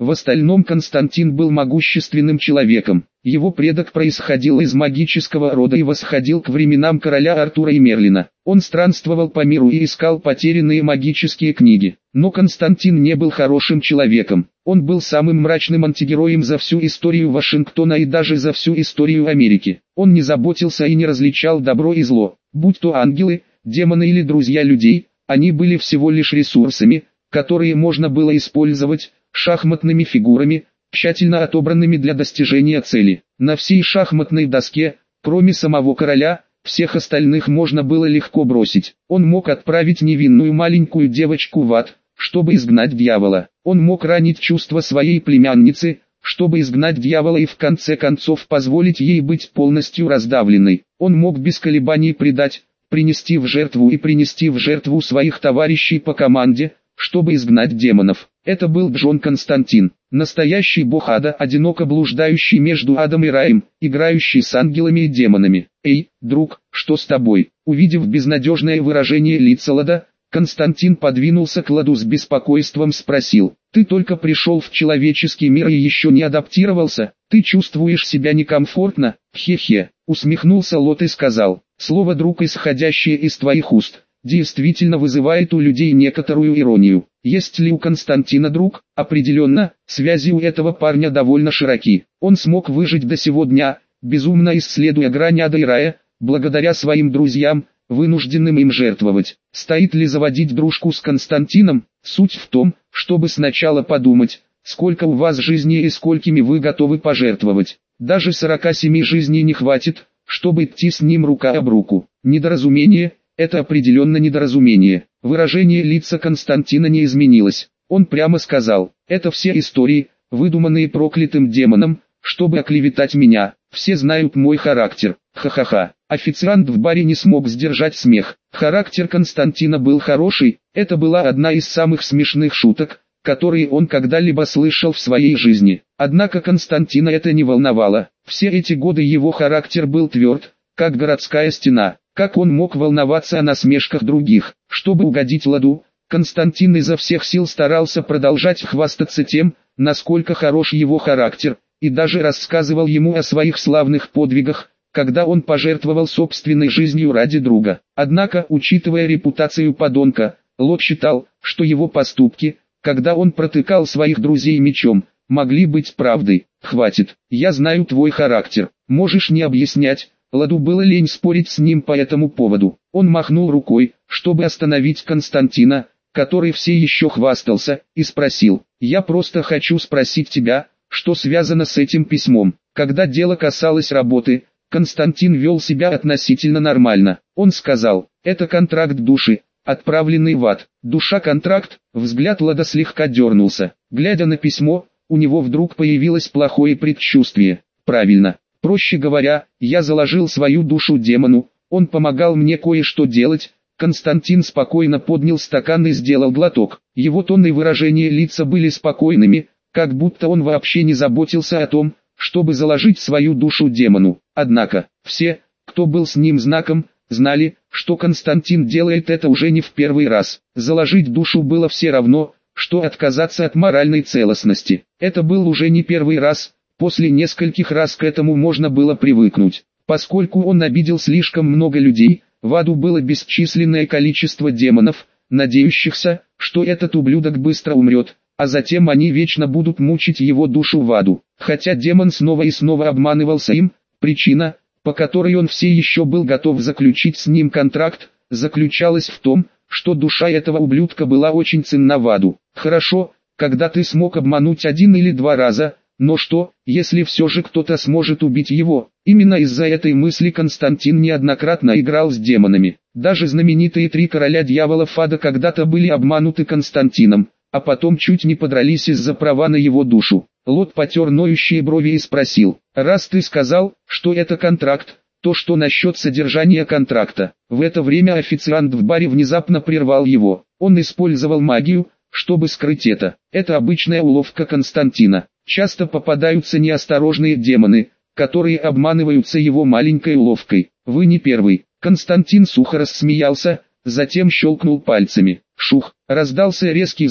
В остальном Константин был могущественным человеком. Его предок происходил из магического рода и восходил к временам короля Артура и Мерлина. Он странствовал по миру и искал потерянные магические книги. Но Константин не был хорошим человеком. Он был самым мрачным антигероем за всю историю Вашингтона и даже за всю историю Америки. Он не заботился и не различал добро и зло. Будь то ангелы, демоны или друзья людей, они были всего лишь ресурсами, которые можно было использовать, шахматными фигурами, тщательно отобранными для достижения цели. На всей шахматной доске, кроме самого короля, всех остальных можно было легко бросить. Он мог отправить невинную маленькую девочку в ад, чтобы изгнать дьявола. Он мог ранить чувства своей племянницы, чтобы изгнать дьявола и в конце концов позволить ей быть полностью раздавленной. Он мог без колебаний предать, принести в жертву своих товарищей по команде, чтобы изгнать демонов. Это был Джон Константин, настоящий бог ада, одиноко блуждающий между адом и раем, играющий с ангелами и демонами. «Эй, друг, что с тобой?» Увидев безнадежное выражение лица Лада, Константин подвинулся к Ладу с беспокойством, спросил: «Ты только пришел в человеческий мир и еще не адаптировался? Ты чувствуешь себя некомфортно?» «Хе-хе», усмехнулся Лот и сказал: «Слово «друг», исходящее из твоих уст, действительно вызывает у людей некоторую иронию. Есть ли у Константина друг? Определенно, связи у этого парня довольно широки. Он смог выжить до сего дня, безумно исследуя грань ада и рая, благодаря своим друзьям, вынужденным им жертвовать. Стоит ли заводить дружбу с Константином? Суть в том, чтобы сначала подумать, сколько у вас жизней и сколькими вы готовы пожертвовать. Даже 47 жизней не хватит, чтобы идти с ним рука об руку. Недоразумение – это определенно недоразумение. Выражение лица Константина не изменилось. Он прямо сказал: «Это все истории, выдуманные проклятым демоном, чтобы оклеветать меня. Все знают мой характер. Ха-ха-ха». Официант в баре не смог сдержать смех. Характер Константина был хороший, это была одна из самых смешных шуток, которые он когда-либо слышал в своей жизни. Однако Константина это не волновало. Все эти годы его характер был тверд, как городская стена. Как он мог волноваться о насмешках других? Чтобы угодить Ладу, Константин изо всех сил старался продолжать хвастаться тем, насколько хорош его характер, и даже рассказывал ему о своих славных подвигах, когда он пожертвовал собственной жизнью ради друга. Однако, учитывая репутацию подонка, Лот считал, что его поступки, когда он протыкал своих друзей мечом, могли быть правдой. «Хватит, я знаю твой характер, можешь не объяснять». Ладу было лень спорить с ним по этому поводу. Он махнул рукой, чтобы остановить Константина, который все еще хвастался, и спросил: «Я просто хочу спросить тебя, что связано с этим письмом». Когда дело касалось работы, Константин вел себя относительно нормально. Он сказал: «Это контракт души, отправленный в ад». Душа-контракт. Взгляд Лада слегка дернулся. Глядя на письмо, у него вдруг появилось плохое предчувствие. «Правильно. Проще говоря, я заложил свою душу демону, он помогал мне кое-что делать». Константин спокойно поднял стакан и сделал глоток. Его тон и выражение лица были спокойными, как будто он вообще не заботился о том, чтобы заложить свою душу демону. Однако, все, кто был с ним знаком, знали, что Константин делает это уже не в первый раз. Заложить душу было все равно, что отказаться от моральной целостности. Это был уже не первый раз. После нескольких раз к этому можно было привыкнуть. Поскольку он обидел слишком много людей, в аду было бесчисленное количество демонов, надеющихся, что этот ублюдок быстро умрет, а затем они вечно будут мучить его душу в аду. Хотя демон снова и снова обманывался им, причина, по которой он все еще был готов заключить с ним контракт, заключалась в том, что душа этого ублюдка была очень ценна в аду. Хорошо, когда ты смог обмануть 1 или 2 раза, но что, если все же кто-то сможет убить его? Именно из-за этой мысли Константин неоднократно играл с демонами. Даже знаменитые 3 короля дьяволов ада когда-то были обмануты Константином, а потом чуть не подрались из-за права на его душу. Лот потер ноющие брови и спросил: «Раз ты сказал, что это контракт, то что насчет содержания контракта?» В это время официант в баре внезапно прервал его. Он использовал магию, чтобы скрыть это. Это обычная уловка Константина. Часто попадаются неосторожные демоны, которые обманываются его маленькой уловкой. Вы не первый. Константин сухо рассмеялся, затем щелкнул пальцами. Шух, раздался резкий звук,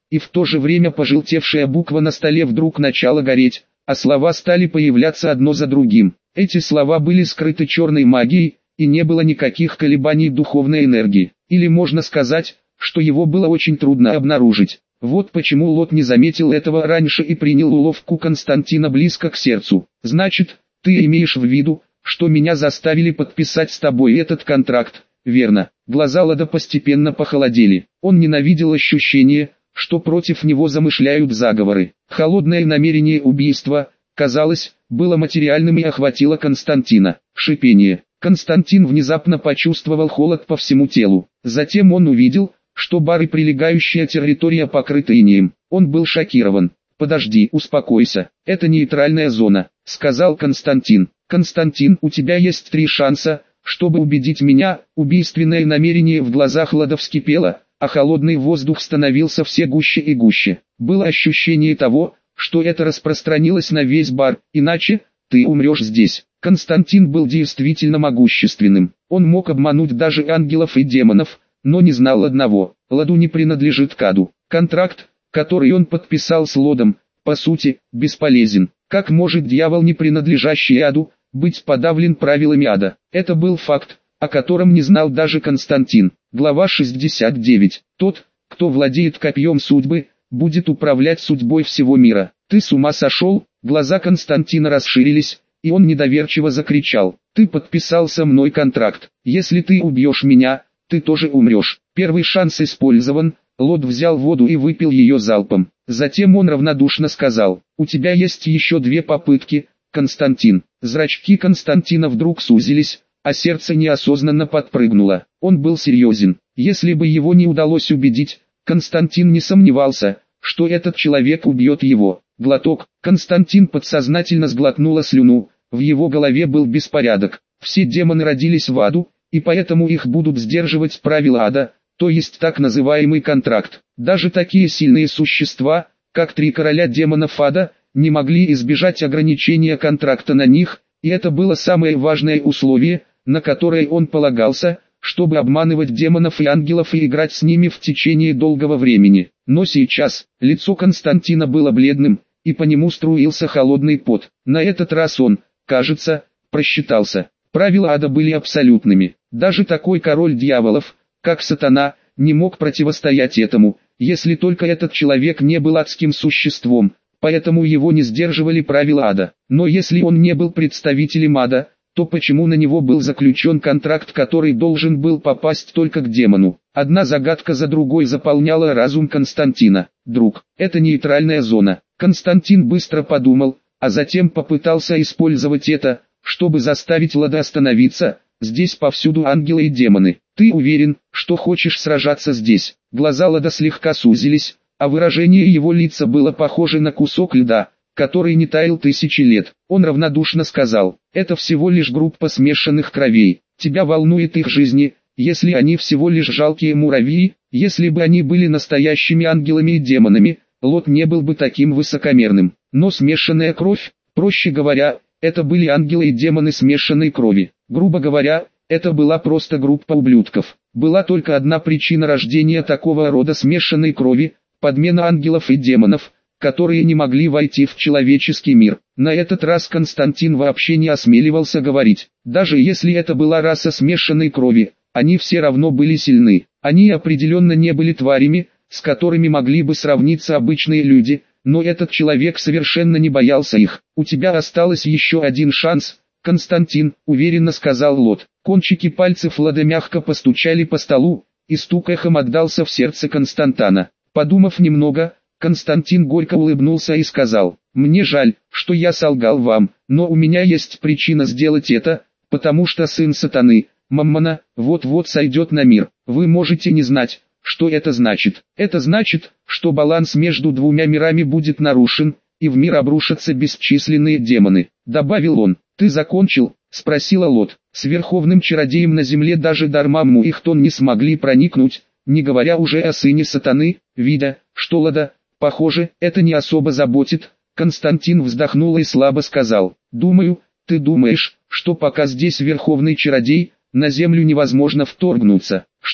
и в то же время пожелтевшая буква на столе вдруг начала гореть, а слова стали появляться одно за другим. Эти слова были скрыты черной магией, и не было никаких колебаний духовной энергии. Или можно сказать, что его было очень трудно обнаружить. Вот почему Лот не заметил этого раньше и принял уловку Константина близко к сердцу. «Значит, ты имеешь в виду, что меня заставили подписать с тобой этот контракт, верно?» Глаза Лода постепенно похолодели. Он ненавидел ощущение, что против него замышляют заговоры. Холодное намерение убийства, казалось, было материальным и охватило Константина. Шипение. Константин внезапно почувствовал холод по всему телу. Затем он увидел, что бар и прилегающая территория покрыты инеем. Он был шокирован. «Подожди, успокойся, это нейтральная зона», — сказал Константин. «Константин, у тебя есть 3 шанса, чтобы убедить меня». Убийственное намерение в глазах Лода вскипело, а холодный воздух становился все гуще и гуще. Было ощущение того, что это распространилось на весь бар, иначе ты умрешь здесь. Константин был действительно могущественным. Он мог обмануть даже ангелов и демонов, но не знал одного: Лоду не принадлежит Каду. Контракт, который он подписал с Лодом, по сути, бесполезен. Как может дьявол, не принадлежащий аду, быть подавлен правилами ада? Это был факт, о котором не знал даже Константин. Глава 69. Тот, кто владеет копьем судьбы, будет управлять судьбой всего мира. Ты с ума сошел? Глаза Константина расширились, и он недоверчиво закричал: «Ты подписал со мной контракт. Если ты убьешь меня, ты тоже умрешь». Первый шанс использован. Лот взял воду и выпил ее залпом. Затем он равнодушно сказал: «У тебя есть еще 2 попытки, Константин». Зрачки Константина вдруг сузились, а сердце неосознанно подпрыгнуло. Он был серьезен. Если бы его не удалось убедить, Константин не сомневался, что этот человек убьет его. Глоток. Константин подсознательно сглотнула слюну. В его голове был беспорядок. Все демоны родились в аду, и поэтому их будут сдерживать правила ада, то есть так называемый контракт. Даже такие сильные существа, как 3 короля демонов ада, не могли избежать ограничения контракта на них, и это было самое важное условие, на которое он полагался, чтобы обманывать демонов и ангелов и играть с ними в течение долгого времени. Но сейчас, лицо Константина было бледным, и по нему струился холодный пот. На этот раз он, кажется, просчитался. Правила ада были абсолютными. Даже такой король дьяволов, как Сатана, не мог противостоять этому, если только этот человек не был адским существом, поэтому его не сдерживали правила ада. Но если он не был представителем ада, то почему на него был заключен контракт, который должен был попасть только к демону? Одна загадка за другой заполняла разум Константина. «Друг, это нейтральная зона». Константин быстро подумал, а затем попытался использовать это, чтобы заставить Лода остановиться. «Здесь повсюду ангелы и демоны. Ты уверен, что хочешь сражаться здесь?» Глаза Лода слегка сузились, а выражение его лица было похоже на кусок льда, который не таял 1000 лет. Он равнодушно сказал: «Это всего лишь группа смешанных кровей. Тебя волнует их жизни, если они всего лишь жалкие муравьи. Если бы они были настоящими ангелами и демонами, Лот не был бы таким высокомерным. Но смешанная кровь, проще говоря, это были ангелы и демоны смешанной крови. Грубо говоря, это была просто группа ублюдков. Была только одна причина рождения такого рода смешанной крови – подмена ангелов и демонов, которые не могли войти в человеческий мир. На этот раз Константин вообще не осмеливался говорить. Даже если это была раса смешанной крови, они все равно были сильны. Они определенно не были тварями, с которыми могли бы сравниться обычные люди, но этот человек совершенно не боялся их. «У тебя осталось еще 1 шанс, Константин», — уверенно сказал Лот. Кончики пальцев Лода мягко постучали по столу, и стук эхом отдался в сердце Константина. Подумав немного, Константин горько улыбнулся и сказал: «Мне жаль, что я солгал вам, но у меня есть причина сделать это, потому что сын сатаны, Маммона, вот-вот сойдет на мир. Вы можете не знать, что это значит. Это значит, что баланс между 2 мирами будет нарушен, и в мир обрушатся бесчисленные демоны», — добавил он. «Ты закончил?» — спросила Лот. С верховным чародеем на земле даже Дармамму и Хтон не смогли проникнуть, не говоря уже о сыне сатаны. Видя, что Лода, похоже, это не особо заботит, Константин вздохнул и слабо сказал: «Думаю, ты думаешь, что пока здесь верховный чародей, на землю невозможно вторгнуться». «Что?»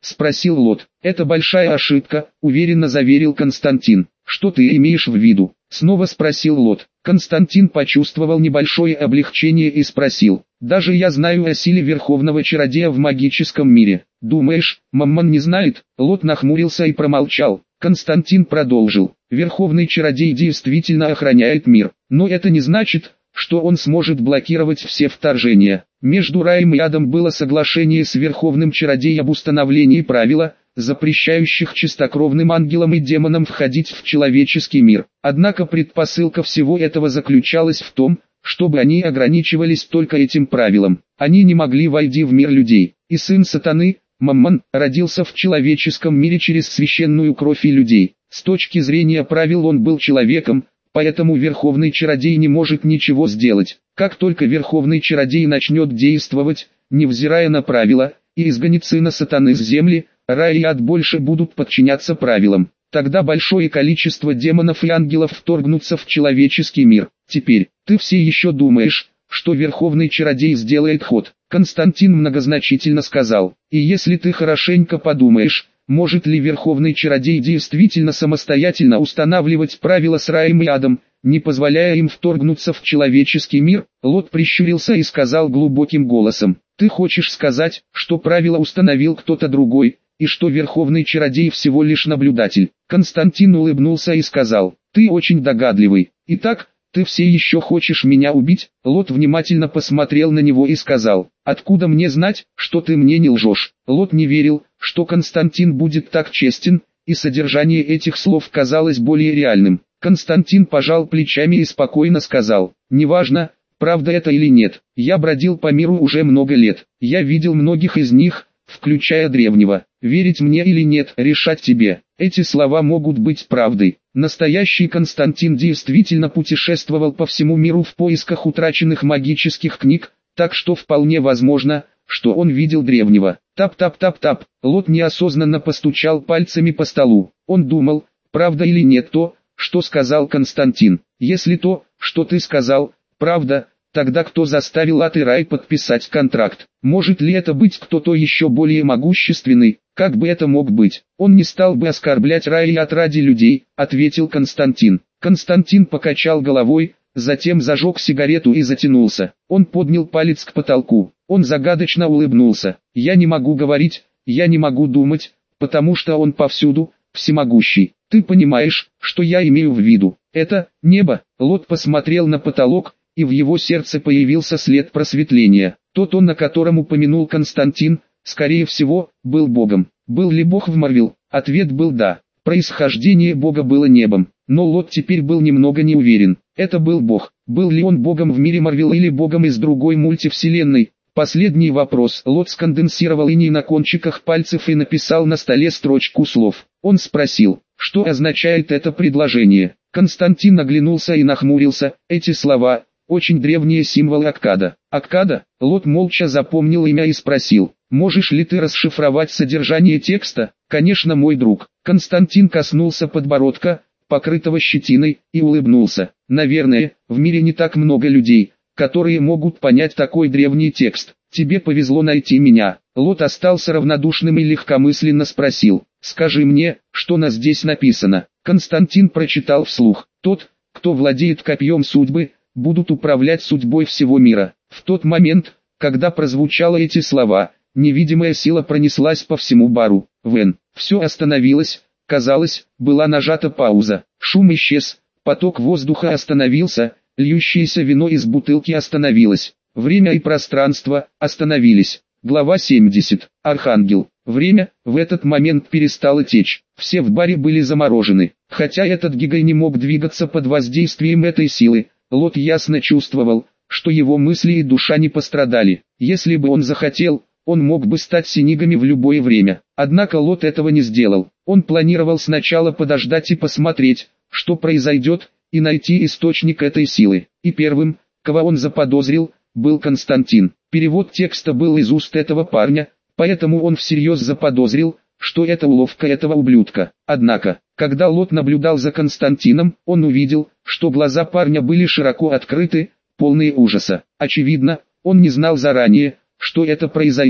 спросил Лот. Это большая ошибка, уверенно заверил Константин. Что ты имеешь в виду? Снова спросил Лот. Константин почувствовал небольшое облегчение и спросил. Даже я знаю о силе Верховного Чародея в магическом мире. Думаешь, Маммон не знает? Лот нахмурился и промолчал. Константин продолжил. Верховный Чародей действительно охраняет мир, но это не значит, что он сможет блокировать все вторжения. Между раем и адом было соглашение с Верховным Чародеем об установлении правила, запрещающих чистокровным ангелам и демонам входить в человеческий мир. Однако предпосылка всего этого заключалась в том, чтобы они ограничивались только этим правилом. Они не могли войти в мир людей. И сын сатаны, Маммон, родился в человеческом мире через священную кровь и людей. С точки зрения правил он был человеком, поэтому Верховный Чародей не может ничего сделать. Как только Верховный Чародей начнет действовать, невзирая на правила, и изгонит сына сатаны с земли, рай и ад больше будут подчиняться правилам. Тогда большое количество демонов и ангелов вторгнутся в человеческий мир. Теперь, ты все еще думаешь, что Верховный Чародей сделает ход? Константин многозначительно сказал. И если ты хорошенько подумаешь, может ли Верховный Чародей действительно самостоятельно устанавливать правила с раем и адом, не позволяя им вторгнуться в человеческий мир? Лот прищурился и сказал глубоким голосом. Ты хочешь сказать, что правила установил кто-то другой, и что Верховный Чародей всего лишь наблюдатель? Константин улыбнулся и сказал. Ты очень догадливый. Итак, ты все еще хочешь меня убить? Лот внимательно посмотрел на него и сказал. Откуда мне знать, что ты мне не лжешь? Лот не верил, что Константин будет так честен, и содержание этих слов казалось более реальным. Константин пожал плечами и спокойно сказал. Неважно, правда это или нет, я бродил по миру уже много лет. Я видел многих из них, включая древнего. Верить мне или нет, решать тебе. Эти слова могут быть правдой. Настоящий Константин действительно путешествовал по всему миру в поисках утраченных магических книг, так что вполне возможно, что он видел древнего. Тап-тап-тап-тап. Лот неосознанно постучал пальцами по столу. Он думал, правда или нет то, что сказал Константин. Если то, что ты сказал, правда, тогда кто заставил ад и рай подписать контракт? Может ли это быть кто-то еще более могущественный? Как бы это мог быть? Он не стал бы оскорблять рай и ад ради людей, ответил Константин. Константин покачал головой, затем зажег сигарету и затянулся. Он поднял палец к потолку. Он загадочно улыбнулся. Я не могу говорить, я не могу думать, потому что он повсюду, всемогущий. Ты понимаешь, что я имею в виду? Это небо. Лот посмотрел на потолок, и в его сердце появился след просветления. Тот он, на котором упомянул Константин, скорее всего, был Богом. Был ли Бог в Марвел? Ответ был да. Происхождение Бога было небом, но Лот теперь был немного не уверен. Это был Бог. Был ли он Богом в мире Марвел или Богом из другой мультивселенной? Последний вопрос. Лот сконденсировал иней на кончиках пальцев и написал на столе строчку слов. Он спросил, что означает это предложение. Константин оглянулся и нахмурился. Эти слова – очень древние символы Аккада. Аккада? Лот молча запомнил имя и спросил. Можешь ли ты расшифровать содержание текста? Конечно, мой друг. Константин коснулся подбородка, покрытого щетиной, и улыбнулся. Наверное, в мире не так много людей, которые могут понять такой древний текст. Тебе повезло найти меня. Лот остался равнодушным и легкомысленно спросил. Скажи мне, что на здесь написано. Константин прочитал вслух. Тот, кто владеет копьем судьбы, будут управлять судьбой всего мира. В тот момент, когда прозвучали эти слова, невидимая сила пронеслась по всему бару. Все остановилось, казалось, была нажата пауза. Шум исчез, поток воздуха остановился, льющееся вино из бутылки остановилось. Время и пространство остановились. Глава 70. Архангел. Время в этот момент перестало течь. Все в баре были заморожены. Хотя этот гигай не мог двигаться под воздействием этой силы, Лот ясно чувствовал, что его мысли и душа не пострадали. Если бы он захотел, он мог бы стать синигами в любое время. Однако Лот этого не сделал. Он планировал сначала подождать и посмотреть, что произойдет, и найти источник этой силы. И первым, кого он заподозрил, был Константин. Перевод текста был из уст этого парня, поэтому он всерьез заподозрил, что это уловка этого ублюдка. Однако, когда Лот наблюдал за Константином, он увидел, что глаза парня были широко открыты, полные ужаса. Очевидно, он не знал заранее, что это произойдет.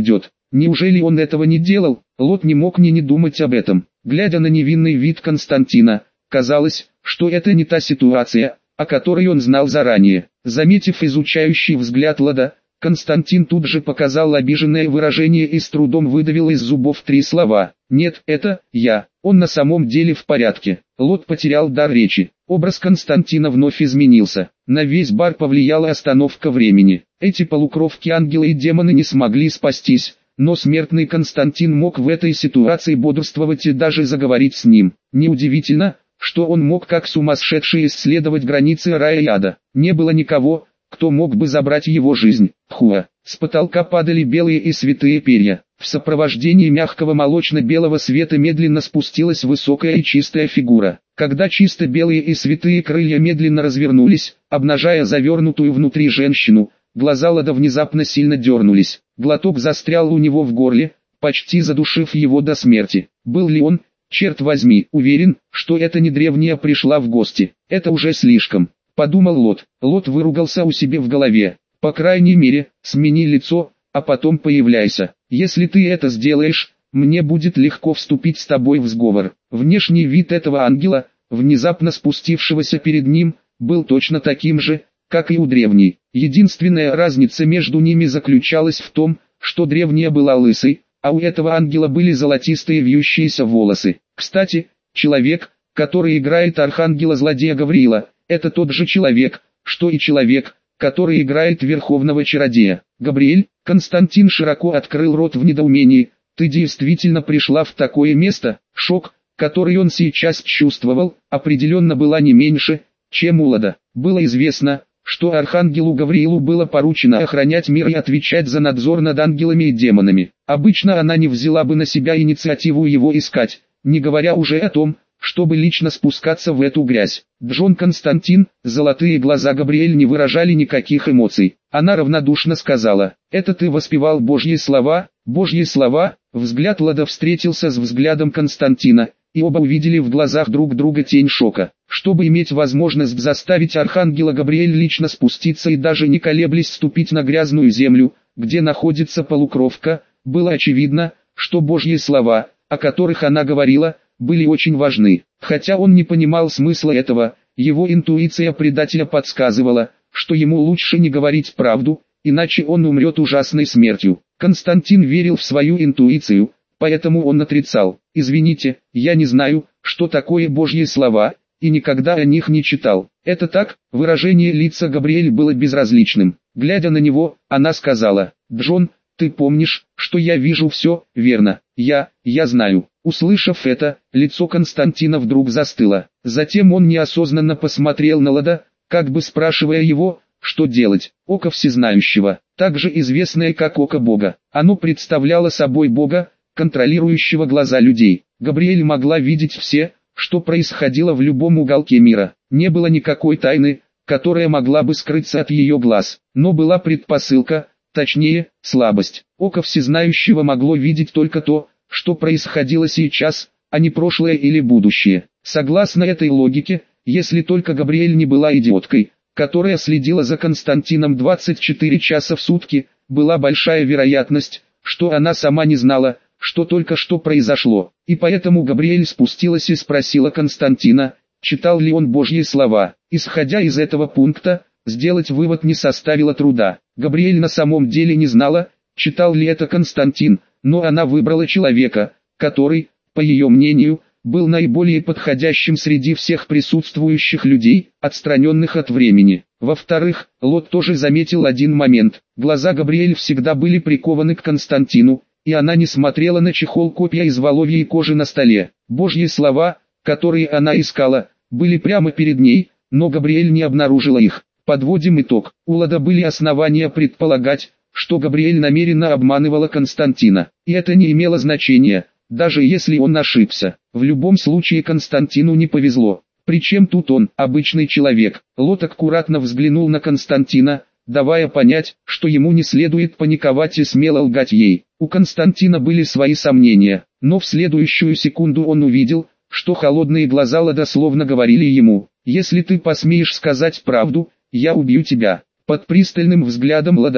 Неужели он этого не делал? Лот не мог не думать об этом. Глядя на невинный вид Константина, казалось, что это не та ситуация, о которой он знал заранее. Заметив изучающий взгляд Лода, Константин тут же показал обиженное выражение и с трудом выдавил из зубов 3 слова. «Нет, это я. Он на самом деле в порядке». Лот потерял дар речи. Образ Константина вновь изменился. На весь бар повлияла остановка времени. Эти полукровки-ангелы и демоны не смогли спастись, но смертный Константин мог в этой ситуации бодрствовать и даже заговорить с ним. Неудивительно, что он мог как сумасшедший исследовать границы рая и ада. Не было никого, кто мог бы забрать его жизнь. Хуа. С потолка падали белые и святые перья. В сопровождении мягкого молочно-белого света медленно спустилась высокая и чистая фигура. Когда чисто белые и святые крылья медленно развернулись, обнажая завернутую внутри женщину, глаза Лода внезапно сильно дернулись. Глоток застрял у него в горле, почти задушив его до смерти. Был ли он, черт возьми, уверен, что это не древняя пришла в гости? Это уже слишком. Подумал Лот. Лот выругался у себя в голове. По крайней мере, смени лицо, а потом появляйся. Если ты это сделаешь, мне будет легко вступить с тобой в сговор. Внешний вид этого ангела, внезапно спустившегося перед ним, был точно таким же, как и у древней. Единственная разница между ними заключалась в том, что древняя была лысой, а у этого ангела были золотистые вьющиеся волосы. Кстати, человек, который играет архангела-злодея Гавриила, это тот же человек, что и человек, который играет верховного чародея. Габриэль, Константин широко открыл рот в недоумении. Ты действительно пришла в такое место? Шок, который он сейчас чувствовал, определенно была не меньше, чем у Лода. Было известно, что архангелу Гавриилу было поручено охранять мир и отвечать за надзор над ангелами и демонами. Обычно она не взяла бы на себя инициативу его искать, не говоря уже о том, чтобы лично спускаться в эту грязь. Джон Константин, золотые глаза Габриэль не выражали никаких эмоций. Она равнодушно сказала: «Это ты воспевал Божьи слова?» Божьи слова. Взгляд Лода встретился с взглядом Константина, и оба увидели в глазах друг друга тень шока. Чтобы иметь возможность заставить архангела Габриэль лично спуститься и даже не колеблясь ступить на грязную землю, где находится полукровка, было очевидно, что Божьи слова, о которых она говорила, были очень важны. Хотя он не понимал смысла этого, его интуиция предателя подсказывала, что ему лучше не говорить правду, иначе он умрет ужасной смертью. Константин верил в свою интуицию, поэтому он отрицал: «Извините, я не знаю, что такое Божьи слова, и никогда о них не читал». «Это так?» Выражение лица Габриэль было безразличным. Глядя на него, она сказала: «Джон, ты помнишь, что я вижу все, верно?» Я знаю». Услышав это, лицо Константина вдруг застыло. Затем он неосознанно посмотрел на Лода, как бы спрашивая его, что делать. Око всезнающего, также известное как око Бога. Оно представляло собой Бога, контролирующего глаза людей. Габриэль могла видеть все, что происходило в любом уголке мира. Не было никакой тайны, которая могла бы скрыться от ее глаз. Но была предпосылка, точнее, слабость. Око всезнающего могло видеть только то, что происходило сейчас, а не прошлое или будущее. Согласно этой логике, если только Габриэль не была идиоткой, которая следила за Константином 24 часа в сутки, была большая вероятность, что она сама не знала, что только что произошло. И поэтому Габриэль спустилась и спросила Константина, читал ли он Божьи слова. Исходя из этого пункта, сделать вывод не составило труда. Габриэль на самом деле не знала, читал ли это Константин, но она выбрала человека, который, по ее мнению, был наиболее подходящим среди всех присутствующих людей, отстраненных от времени. Во-вторых, Лот тоже заметил один момент. Глаза Габриэль всегда были прикованы к Константину, и она не смотрела на чехол копья из воловьей кожи на столе. Божьи слова, которые она искала, были прямо перед ней, но Габриэль не обнаружила их. Подводим итог. У Лода были основания предполагать, что Габриэль намеренно обманывала Константина. И это не имело значения, даже если он ошибся. В любом случае Константину не повезло. Причем тут он, обычный человек. Лот аккуратно взглянул на Константина, давая понять, что ему не следует паниковать и смело лгать ей. У Константина были свои сомнения, но в следующую секунду он увидел, что холодные глаза Лода словно говорили ему: «Если ты посмеешь сказать правду, я убью тебя». Под пристальным взглядом Лода,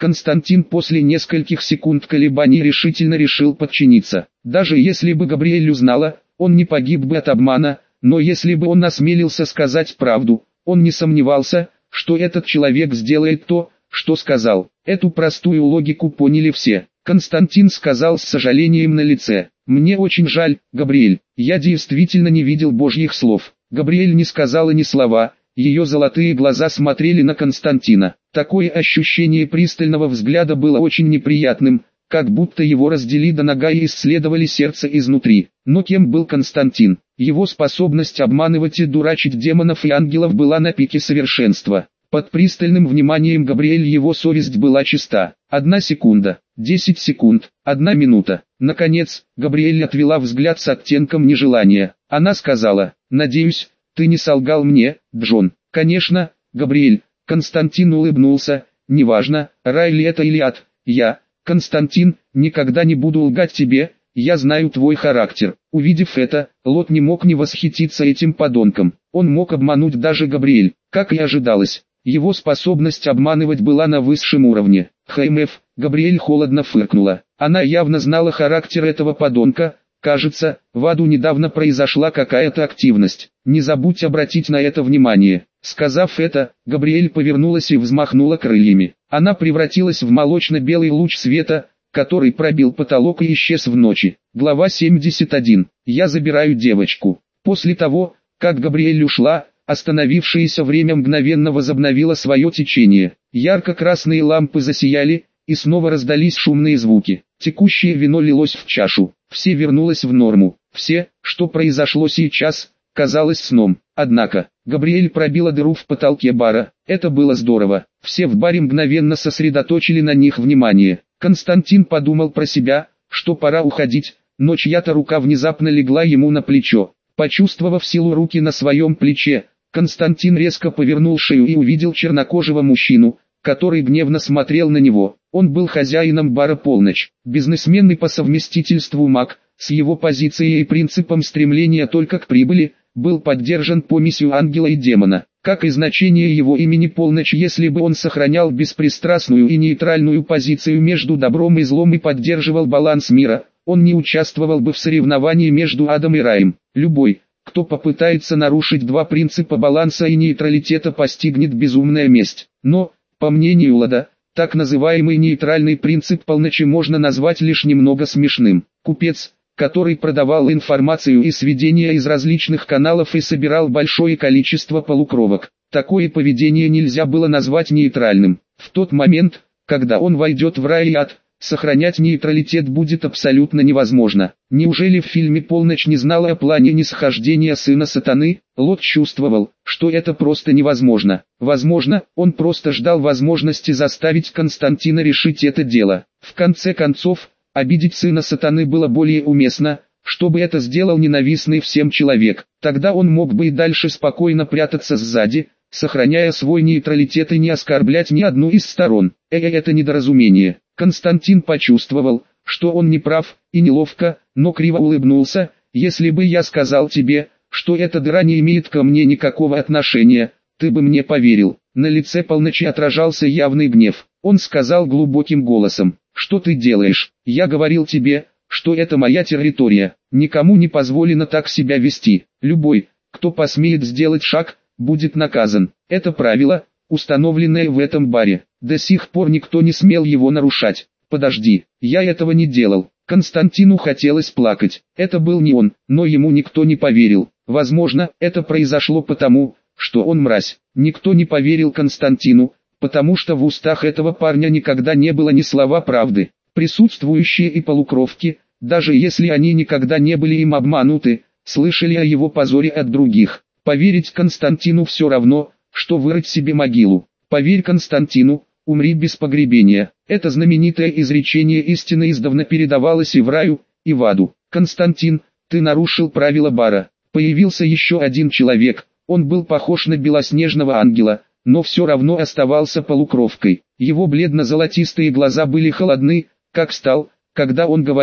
Константин после нескольких секунд колебаний решительно решил подчиниться. Даже если бы Габриэль узнала, он не погиб бы от обмана, но если бы он осмелился сказать правду, он не сомневался, что этот человек сделает то, что сказал. Эту простую логику поняли все. Константин сказал с сожалением на лице: «Мне очень жаль, Габриэль, я действительно не видел Божьих слов». Габриэль не сказала ни слова, ее золотые глаза смотрели на Константина. Такое ощущение пристального взгляда было очень неприятным, как будто его раздели до нога и исследовали сердце изнутри. Но кем был Константин? Его способность обманывать и дурачить демонов и ангелов была на пике совершенства. Под пристальным вниманием Габриэль его совесть была чиста. 1 секунда, 10 секунд, 1 минута. Наконец, Габриэль отвела взгляд с оттенком нежелания. Она сказала: «Надеюсь, ты не солгал мне, Джон». «Конечно, Габриэль». Константин улыбнулся. «Неважно, рай ли это или ад, я, Константин, никогда не буду лгать тебе, я знаю твой характер». Увидев это, Лот не мог не восхититься этим подонком. Он мог обмануть даже Габриэль, как и ожидалось. Его способность обманывать была на высшем уровне. «ХМФ», Габриэль холодно фыркнула. Она явно знала характер этого подонка. «Кажется, в аду недавно произошла какая-то активность. Не забудь обратить на это внимание». Сказав это, Габриэль повернулась и взмахнула крыльями. Она превратилась в молочно-белый луч света, который пробил потолок и исчез в ночи. Глава 71. «Я забираю девочку». После того, как Габриэль ушла, остановившееся время мгновенно возобновило свое течение. Ярко-красные лампы засияли, и снова раздались шумные звуки. Текущее вино лилось в чашу. Все вернулось в норму. Все, что произошло сейчас, казалось сном. Однако, Габриэль пробила дыру в потолке бара. Это было здорово. Все в баре мгновенно сосредоточили на них внимание. Константин подумал про себя, что пора уходить, но чья-то рука внезапно легла ему на плечо. Почувствовав силу руки на своем плече, Константин резко повернул шею и увидел чернокожего мужчину, который гневно смотрел на него. Он был хозяином бара «Полночь», бизнесмен и по совместительству маг, с его позицией и принципом стремления только к прибыли, был поддержан помесью ангела и демона. Как и значение его имени «Полночь», если бы он сохранял беспристрастную и нейтральную позицию между добром и злом и поддерживал баланс мира, он не участвовал бы в соревновании между адом и раем. Любой, кто попытается нарушить два принципа баланса и нейтралитета, постигнет безумная месть. Но, по мнению Лода, так называемый нейтральный принцип полночи можно назвать лишь немного смешным. Купец, который продавал информацию и сведения из различных каналов и собирал большое количество полукровок. Такое поведение нельзя было назвать нейтральным. В тот момент, когда он войдет в рай и ад, сохранять нейтралитет будет абсолютно невозможно. Неужели в фильме «Полночь» не знала о плане нисхождения сына сатаны? Лот чувствовал, что это просто невозможно. Возможно, он просто ждал возможности заставить Константина решить это дело. В конце концов, обидеть сына сатаны было более уместно, чтобы это сделал ненавистный всем человек. Тогда он мог бы и дальше спокойно прятаться сзади, сохраняя свой нейтралитет и не оскорблять ни одну из сторон. Это недоразумение. Константин почувствовал, что он не прав и неловко, но криво улыбнулся. «Если бы я сказал тебе, что эта дыра не имеет ко мне никакого отношения, ты бы мне поверил». На лице Полночи отражался явный гнев. Он сказал глубоким голосом: «Что ты делаешь? Я говорил тебе, что это моя территория. Никому не позволено так себя вести. Любой, кто посмеет сделать шаг, будет наказан. Это правило, установленное в этом баре. До сих пор никто не смел его нарушать. Подожди, я этого не делал». Константину хотелось плакать. Это был не он, но ему никто не поверил. Возможно, это произошло потому, что он мразь. Никто не поверил Константину, потому что в устах этого парня никогда не было ни слова правды. Присутствующие и полукровки, даже если они никогда не были им обмануты, слышали о его позоре от других. Поверить Константину все равно, что вырыть себе могилу. Поверь Константину, умри без погребения. Это знаменитое изречение истины издавна передавалось и в раю, и в аду. «Константин, ты нарушил правила бара». Появился еще один человек. Он был похож на белоснежного ангела, но все равно оставался полукровкой. Его бледно-золотистые глаза были холодны, как сталь, когда он говорил: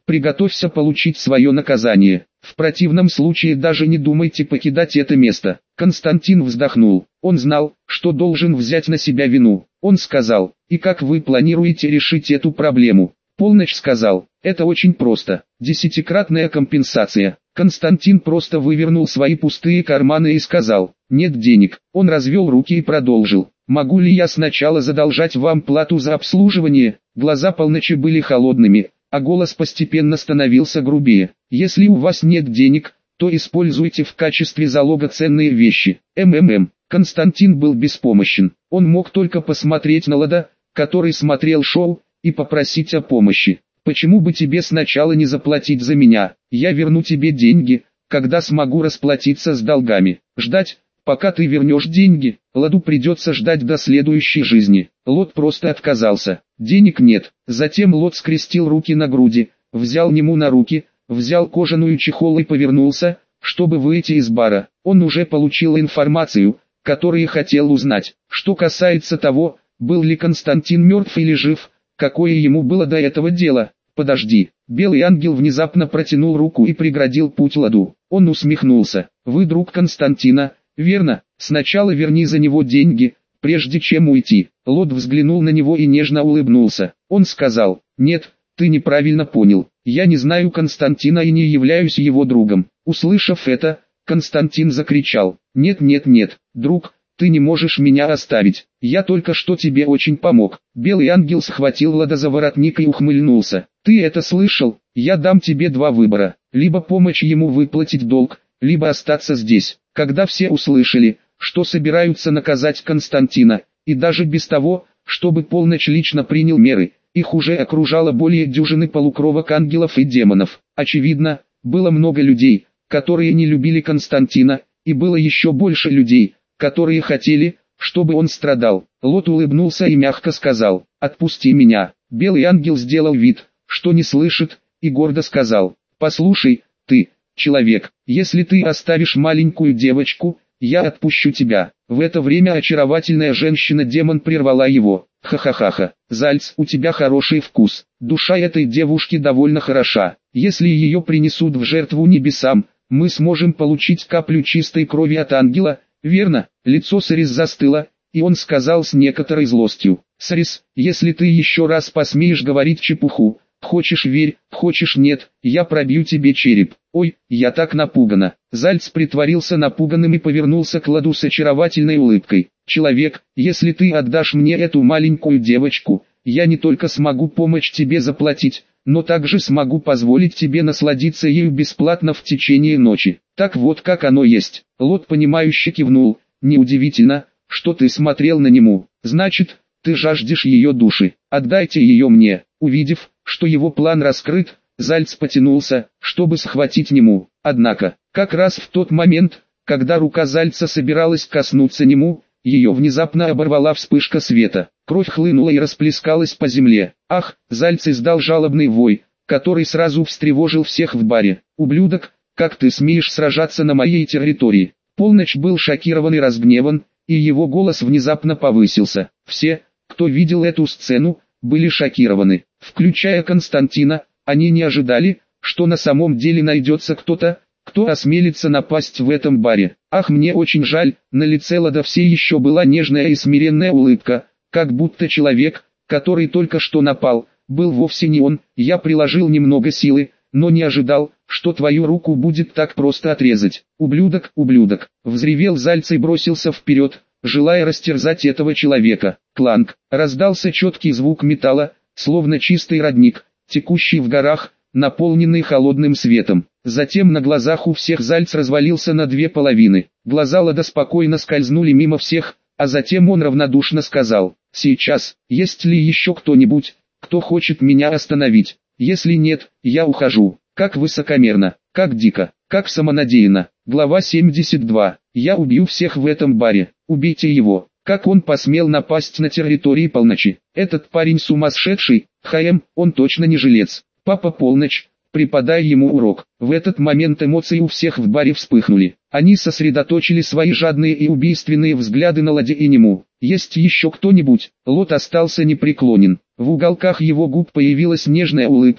Приготовься получить свое наказание. В противном случае даже не думайте покидать это место. Константин вздохнул. Он знал, что должен взять на себя вину. Он сказал: «И как вы планируете решить эту проблему?» Полночь сказал: «Это очень просто. 10-кратная компенсация». Константин просто вывернул свои пустые карманы и сказал: «Нет денег». Он развел руки и продолжил: «Могу ли я сначала задолжать вам плату за обслуживание?» Глаза Полночи были холодными, а голос постепенно становился грубее. «Если у вас нет денег, то используйте в качестве залога ценные вещи». Константин был беспомощен. Он мог только посмотреть на Лада, который смотрел шоу, и попросить о помощи. «Почему бы тебе сначала не заплатить за меня? Я верну тебе деньги, когда смогу расплатиться с долгами. Ждать, пока ты вернешь деньги, Ладу придется ждать до следующей жизни». Лот просто отказался. «Денег нет». Затем Лот скрестил руки на груди, взял Нему на руки, взял кожаную чехол и повернулся, чтобы выйти из бара. Он уже получил информацию, которую хотел узнать. Что касается того, был ли Константин мертв или жив, какое ему было до этого дело. «Подожди». Белый ангел внезапно протянул руку и преградил путь Ладу. Он усмехнулся. «Вы друг Константина, верно? Сначала верни за него деньги, прежде чем уйти». Лот взглянул на него и нежно улыбнулся. Он сказал: «Нет, ты неправильно понял. Я не знаю Константина и не являюсь его другом». Услышав это, Константин закричал: «Нет, нет, нет, друг, ты не можешь меня оставить. Я только что тебе очень помог». Белый ангел схватил Лада за воротник и ухмыльнулся. «Ты это слышал? Я дам тебе два выбора: либо помочь ему выплатить долг, либо остаться здесь». Когда все услышали, что собираются наказать Константина, и даже без того, чтобы Полночь лично принял меры, их уже окружало более дюжины полукровок ангелов и демонов. Очевидно, было много людей, которые не любили Константина, и было еще больше людей, которые хотели, чтобы он страдал. Лот улыбнулся и мягко сказал: «Отпусти меня». Белый ангел сделал вид, что не слышит, и гордо сказал: «Послушай, ты, человек, если ты оставишь маленькую девочку, я отпущу тебя». В это время очаровательная женщина-демон прервала его. «Ха-ха-ха-ха, Зальц, у тебя хороший вкус. Душа этой девушки довольно хороша. Если ее принесут в жертву небесам, мы сможем получить каплю чистой крови от ангела, верно?» Лицо Сарис застыло, и он сказал с некоторой злостью: «Сарис, если ты еще раз посмеешь говорить чепуху, хочешь верь, хочешь нет, я пробью тебе череп». «Ой, я так напугана». Зальц притворился напуганным и повернулся к Ладу с очаровательной улыбкой. «Человек, если ты отдашь мне эту маленькую девочку, я не только смогу помочь тебе заплатить, но также смогу позволить тебе насладиться ею бесплатно в течение ночи». «Так вот как оно есть». Лот понимающе кивнул. «Неудивительно, что ты смотрел на Нему. Значит, ты жаждешь ее души. Отдайте ее мне». Увидев, что его план раскрыт, Зальц потянулся, чтобы схватить Нему. Однако, как раз в тот момент, когда рука Зальца собиралась коснуться Нему, ее внезапно оборвала вспышка света. Кровь хлынула и расплескалась по земле. «Ах!» Зальц издал жалобный вой, который сразу встревожил всех в баре. «Ублюдок, как ты смеешь сражаться на моей территории?» Полночь был шокирован и разгневан, и его голос внезапно повысился. Все, кто видел эту сцену, были шокированы, включая Константина. Они не ожидали, что на самом деле найдется кто-то, кто осмелится напасть в этом баре. «Ах, мне очень жаль». На лице Лада все еще была нежная и смиренная улыбка, как будто человек, который только что напал, был вовсе не он. «Я приложил немного силы, но не ожидал, что твою руку будет так просто отрезать». «Ублюдок, ублюдок!» Взревел Зальц и бросился вперед, желая растерзать этого человека. Кланг! Раздался четкий звук металла, словно чистый родник, текущий в горах, наполненный холодным светом. Затем на глазах у всех Зальц развалился на две половины. Глаза Лада спокойно скользнули мимо всех, а затем он равнодушно сказал: «Сейчас, есть ли еще кто-нибудь, кто хочет меня остановить? Если нет, я ухожу». Как высокомерно, как дико, как самонадеянно. Глава 72. «Я убью всех в этом баре. Убейте его». Как он посмел напасть на территории Полночи? Этот парень сумасшедший. Он точно не жилец. Папа Полночь, преподай ему урок. В этот момент эмоции у всех в баре вспыхнули. Они сосредоточили свои жадные и убийственные взгляды на Ладе и Нему. «Есть еще кто-нибудь?» Лот остался непреклонен. В уголках его губ появилась нежная улыбка,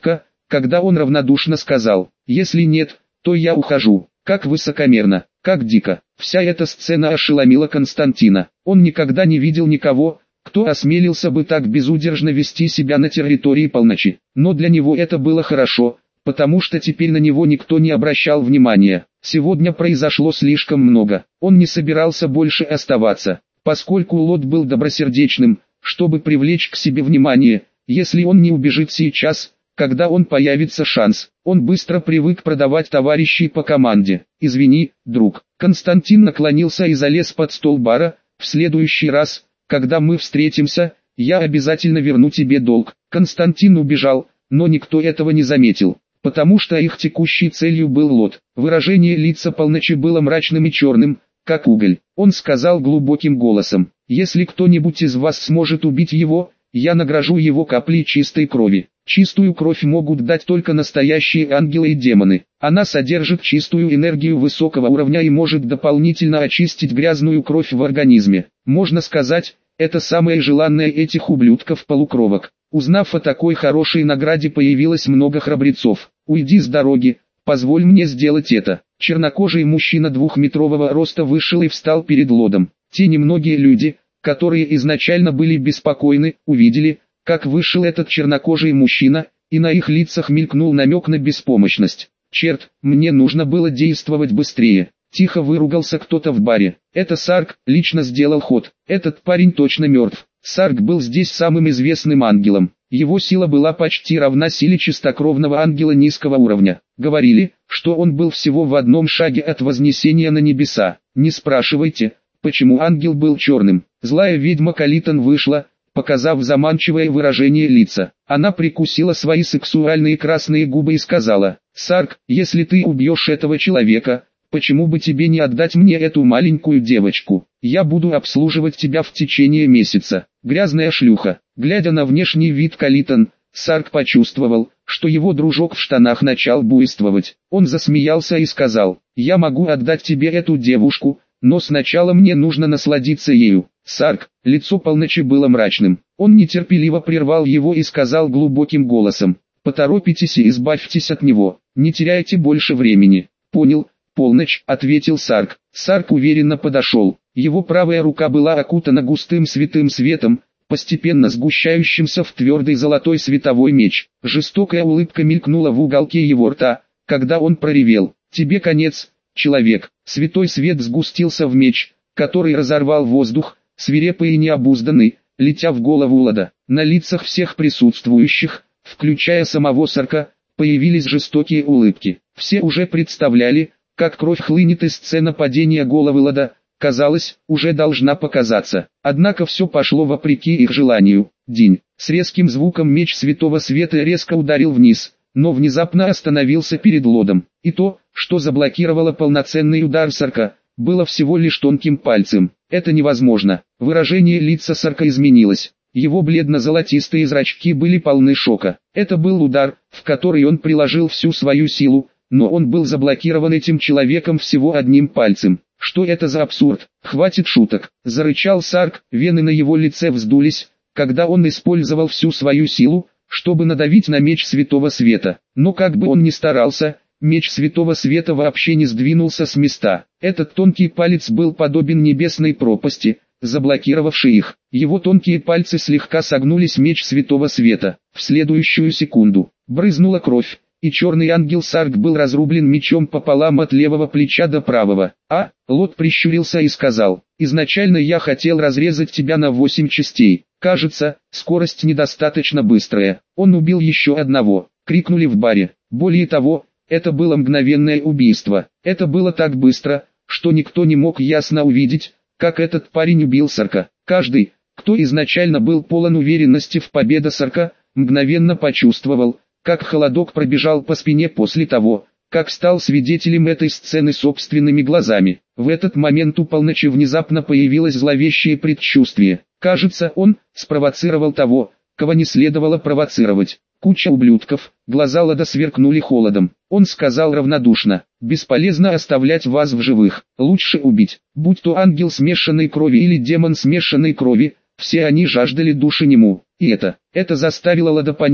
когда он равнодушно сказал: «Если нет, то я ухожу». Как высокомерно, как дико. Вся эта сцена ошеломила Константина. Он никогда не видел никого, кто осмелился бы так безудержно вести себя на территории полночи. Но для него это было хорошо, потому что теперь на него никто не обращал внимания. Сегодня произошло слишком много. Он не собирался больше оставаться, поскольку Лот был добросердечным, чтобы привлечь к себе внимание. Если он не убежит сейчас, когда он появится шанс, он быстро привык продавать товарищей по команде. «Извини, друг». Константин наклонился и залез под стол бара. «В следующий раз, когда мы встретимся, я обязательно верну тебе долг». Константин убежал, но никто этого не заметил, потому что их текущей целью был Лот. Выражение лица полночи было мрачным и черным, как уголь. Он сказал глубоким голосом: «Если кто-нибудь из вас сможет убить его, я награжу его каплей чистой крови». Чистую кровь могут дать только настоящие ангелы и демоны. Она содержит чистую энергию высокого уровня и может дополнительно очистить грязную кровь в организме. Можно сказать, это самое желанное этих ублюдков-полукровок. Узнав о такой хорошей награде, появилось много храбрецов. «Уйди с дороги, позволь мне сделать это». Чернокожий мужчина 2-метрового роста вышел и встал перед Лодом. Те немногие люди, которые изначально были беспокойны, увидели, как вышел этот чернокожий мужчина, и на их лицах мелькнул намек на беспомощность. «Черт, мне нужно было действовать быстрее». Тихо выругался кто-то в баре. «Это Сарк лично сделал ход. Этот парень точно мертв». Сарк был здесь самым известным ангелом. Его сила была почти равна силе чистокровного ангела низкого уровня. Говорили, что он был всего в одном шаге от вознесения на небеса. Не спрашивайте, почему ангел был черным. Злая ведьма Калитон вышла, показав заманчивое выражение лица. Она прикусила свои сексуальные красные губы и сказала: «Сарк, если ты убьешь этого человека, почему бы тебе не отдать мне эту маленькую девочку? Я буду обслуживать тебя в течение месяца». Грязная шлюха. Глядя на внешний вид Калитон, Сарк почувствовал, что его дружок в штанах начал буйствовать. Он засмеялся и сказал: «Я могу отдать тебе эту девушку, но сначала мне нужно насладиться ею». Сарк, лицо полночи было мрачным. Он нетерпеливо прервал его и сказал глубоким голосом: «Поторопитесь и избавьтесь от него, не теряйте больше времени». «Понял, полночь», — ответил Сарк. Сарк уверенно подошел. Его правая рука была окутана густым святым светом, постепенно сгущающимся в твердый золотой световой меч. Жестокая улыбка мелькнула в уголке его рта, когда он проревел: «Тебе конец, человек». Святой свет сгустился в меч, который разорвал воздух, свирепый и необузданный, летя в голову Лода. На лицах всех присутствующих, включая самого Сарка, появились жестокие улыбки. Все уже представляли, как кровь хлынет, и сцена падения головы Лода, казалось, уже должна показаться. Однако все пошло вопреки их желанию. Динь. С резким звуком меч святого света резко ударил вниз, но внезапно остановился перед Лодом. И то, что заблокировало полноценный удар Сарка, было всего лишь тонким пальцем. «Это невозможно». Выражение лица Сарка изменилось. Его бледно-золотистые зрачки были полны шока. Это был удар, в который он приложил всю свою силу, но он был заблокирован этим человеком всего одним пальцем. «Что это за абсурд? Хватит шуток!» – зарычал Сарк. Вены на его лице вздулись, когда он использовал всю свою силу, чтобы надавить на меч Святого Света. Но как бы он ни старался, меч Святого Света вообще не сдвинулся с места. Этот тонкий палец был подобен небесной пропасти, заблокировавшей их. Его тонкие пальцы слегка согнулись, меч Святого Света. В следующую секунду брызнула кровь, и черный ангел Сарк был разрублен мечом пополам от левого плеча до правого. Лот прищурился и сказал: «Изначально я хотел разрезать тебя на 8 частей. Кажется, скорость недостаточно быстрая». Он убил еще одного, крикнули в баре. Более того, это было мгновенное убийство. Это было так быстро, что никто не мог ясно увидеть, как этот парень убил Сарка. Каждый, кто изначально был полон уверенности в победе Сарка, мгновенно почувствовал, как холодок пробежал по спине после того, как стал свидетелем этой сцены собственными глазами. В этот момент у полночи внезапно появилось зловещее предчувствие. Кажется, он спровоцировал того, кого не следовало провоцировать. Куча ублюдков. Глаза Лода сверкнули холодом. Он сказал равнодушно: «Бесполезно оставлять вас в живых. Лучше убить. Будь то ангел смешанной крови или демон смешанной крови, все они жаждали души нему». И это заставило Лода понять,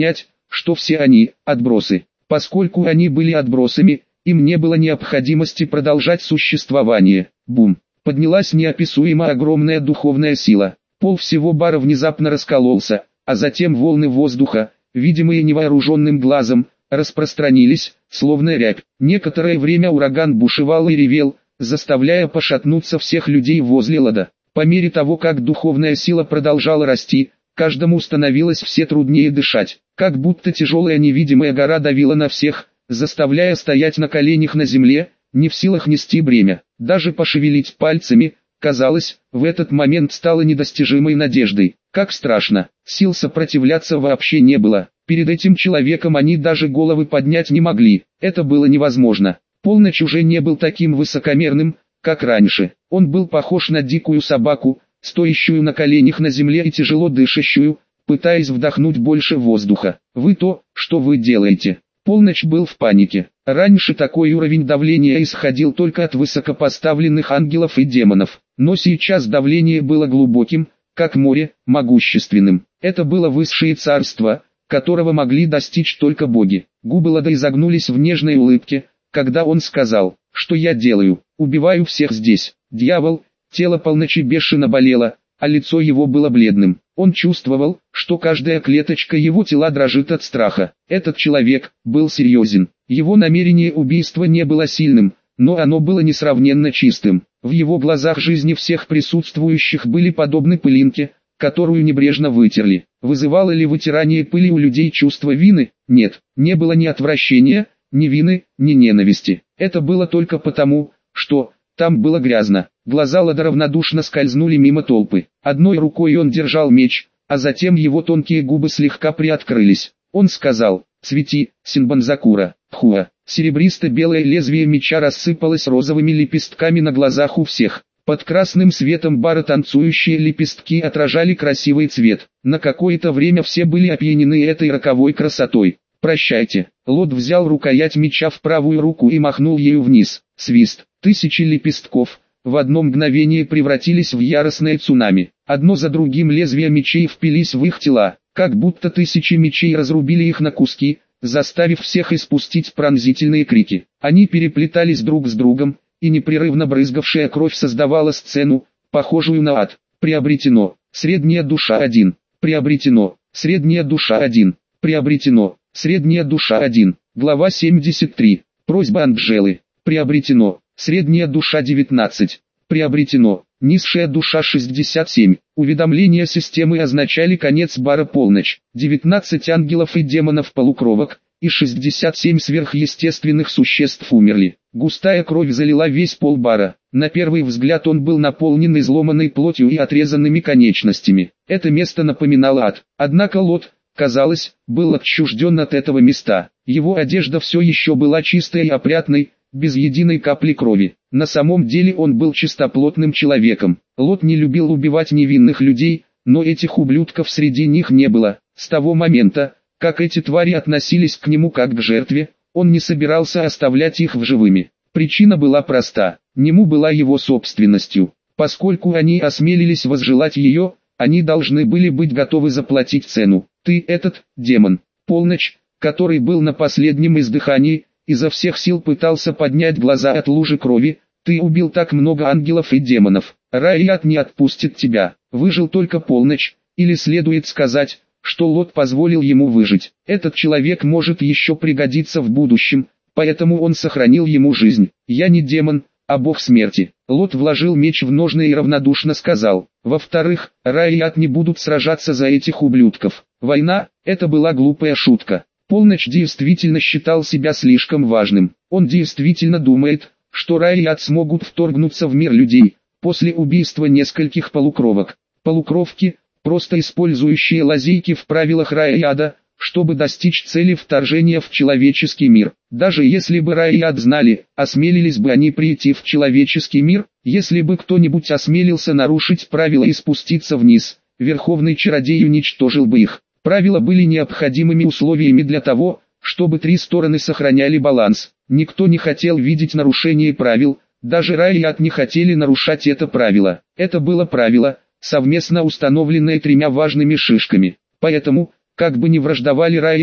что все они – отбросы. Поскольку они были отбросами, им не было необходимости продолжать существование. Бум! Поднялась неописуемо огромная духовная сила. Пол всего бара внезапно раскололся, а затем волны воздуха, видимые невооруженным глазом, распространились, словно рябь. Некоторое время ураган бушевал и ревел, заставляя пошатнуться всех людей возле лада. По мере того, как духовная сила продолжала расти, каждому становилось все труднее дышать, как будто тяжелая невидимая гора давила на всех, заставляя стоять на коленях на земле, не в силах нести бремя. Даже пошевелить пальцами, казалось, в этот момент стало недостижимой надеждой. Как страшно, сил сопротивляться вообще не было. Перед этим человеком они даже головы поднять не могли, это было невозможно. Полночь уже не был таким высокомерным, как раньше. Он был похож на дикую собаку, стоящую на коленях на земле и тяжело дышащую, пытаясь вдохнуть больше воздуха. «Вы то, что вы делаете». Полночь был в панике. Раньше такой уровень давления исходил только от высокопоставленных ангелов и демонов, но сейчас давление было глубоким, как море, могущественным. Это было высшее царство, которого могли достичь только боги. Губы Лада изогнулись в нежной улыбке, когда он сказал, что я делаю, убиваю всех здесь. Дьявол, тело полночи бешено болело, а лицо его было бледным. Он чувствовал, что каждая клеточка его тела дрожит от страха. Этот человек был серьезен. Его намерение убийства не было сильным, но оно было несравненно чистым. В его глазах жизни всех присутствующих были подобны пылинке, которую небрежно вытерли. Вызывало ли вытирание пыли у людей чувство вины? Нет, не было ни отвращения, ни вины, ни ненависти. Это было только потому, что там было грязно. Глаза Лада равнодушно скользнули мимо толпы. Одной рукой он держал меч, а затем его тонкие губы слегка приоткрылись. Он сказал: «Цвети, Синбанзакура, Пхуа». Серебристо-белое лезвие меча рассыпалось розовыми лепестками на глазах у всех. Под красным светом бара танцующие лепестки отражали красивый цвет. На какое-то время все были опьянены этой роковой красотой. «Прощайте». Лот взял рукоять меча в правую руку и махнул ею вниз. Свист. Тысячи лепестков в одно мгновение превратились в яростное цунами. Одно за другим лезвия мечей впились в их тела, как будто тысячи мечей разрубили их на куски, заставив всех испустить пронзительные крики. Они переплетались друг с другом, и непрерывно брызгавшая кровь создавала сцену, похожую на ад. Приобретено. Средняя душа 1. Приобретено. Средняя душа 1. Приобретено. Средняя душа 1. Глава 73. Просьба Анджелы. Приобретено. Средняя душа 19. Приобретено. Низшая душа 67. Уведомления системы означали конец бара полночь. 19 ангелов и демонов-полукровок, и 67 сверхъестественных существ умерли. Густая кровь залила весь пол бара. На первый взгляд он был наполнен изломанной плотью и отрезанными конечностями. Это место напоминало ад. Однако Лот, казалось, был отчужден от этого места. Его одежда все еще была чистой и опрятной, без единой капли крови. На самом деле он был чистоплотным человеком. Лот не любил убивать невинных людей, но этих ублюдков среди них не было. С того момента, как эти твари относились к нему как к жертве, он не собирался оставлять их в живыми. Причина была проста. Нему была его собственностью. Поскольку они осмелились возжелать ее, они должны были быть готовы заплатить цену. Ты этот, демон, полночь, который был на последнем издыхании, изо всех сил пытался поднять глаза от лужи крови. Ты убил так много ангелов и демонов. Рай и ад не отпустит тебя. Выжил только полночь, или следует сказать, что Лот позволил ему выжить. Этот человек может еще пригодиться в будущем, поэтому он сохранил ему жизнь. Я не демон, а бог смерти. Лот вложил меч в ножны и равнодушно сказал: во-вторых, Рай и ад не будут сражаться за этих ублюдков. Война – это была глупая шутка. Полночь действительно считал себя слишком важным. Он действительно думает, что Рай и ад смогут вторгнуться в мир людей, после убийства нескольких полукровок. Полукровки, просто использующие лазейки в правилах Рая и ада, чтобы достичь цели вторжения в человеческий мир. Даже если бы Рай и ад знали, осмелились бы они прийти в человеческий мир, если бы кто-нибудь осмелился нарушить правила и спуститься вниз, Верховный Чародей уничтожил бы их. Правила были необходимыми условиями для того, чтобы три стороны сохраняли баланс. Никто не хотел видеть нарушение правил, даже Рай и ад не хотели нарушать это правило. Это было правило, совместно установленное тремя важными шишками. Поэтому, как бы ни враждовали Рай и ад,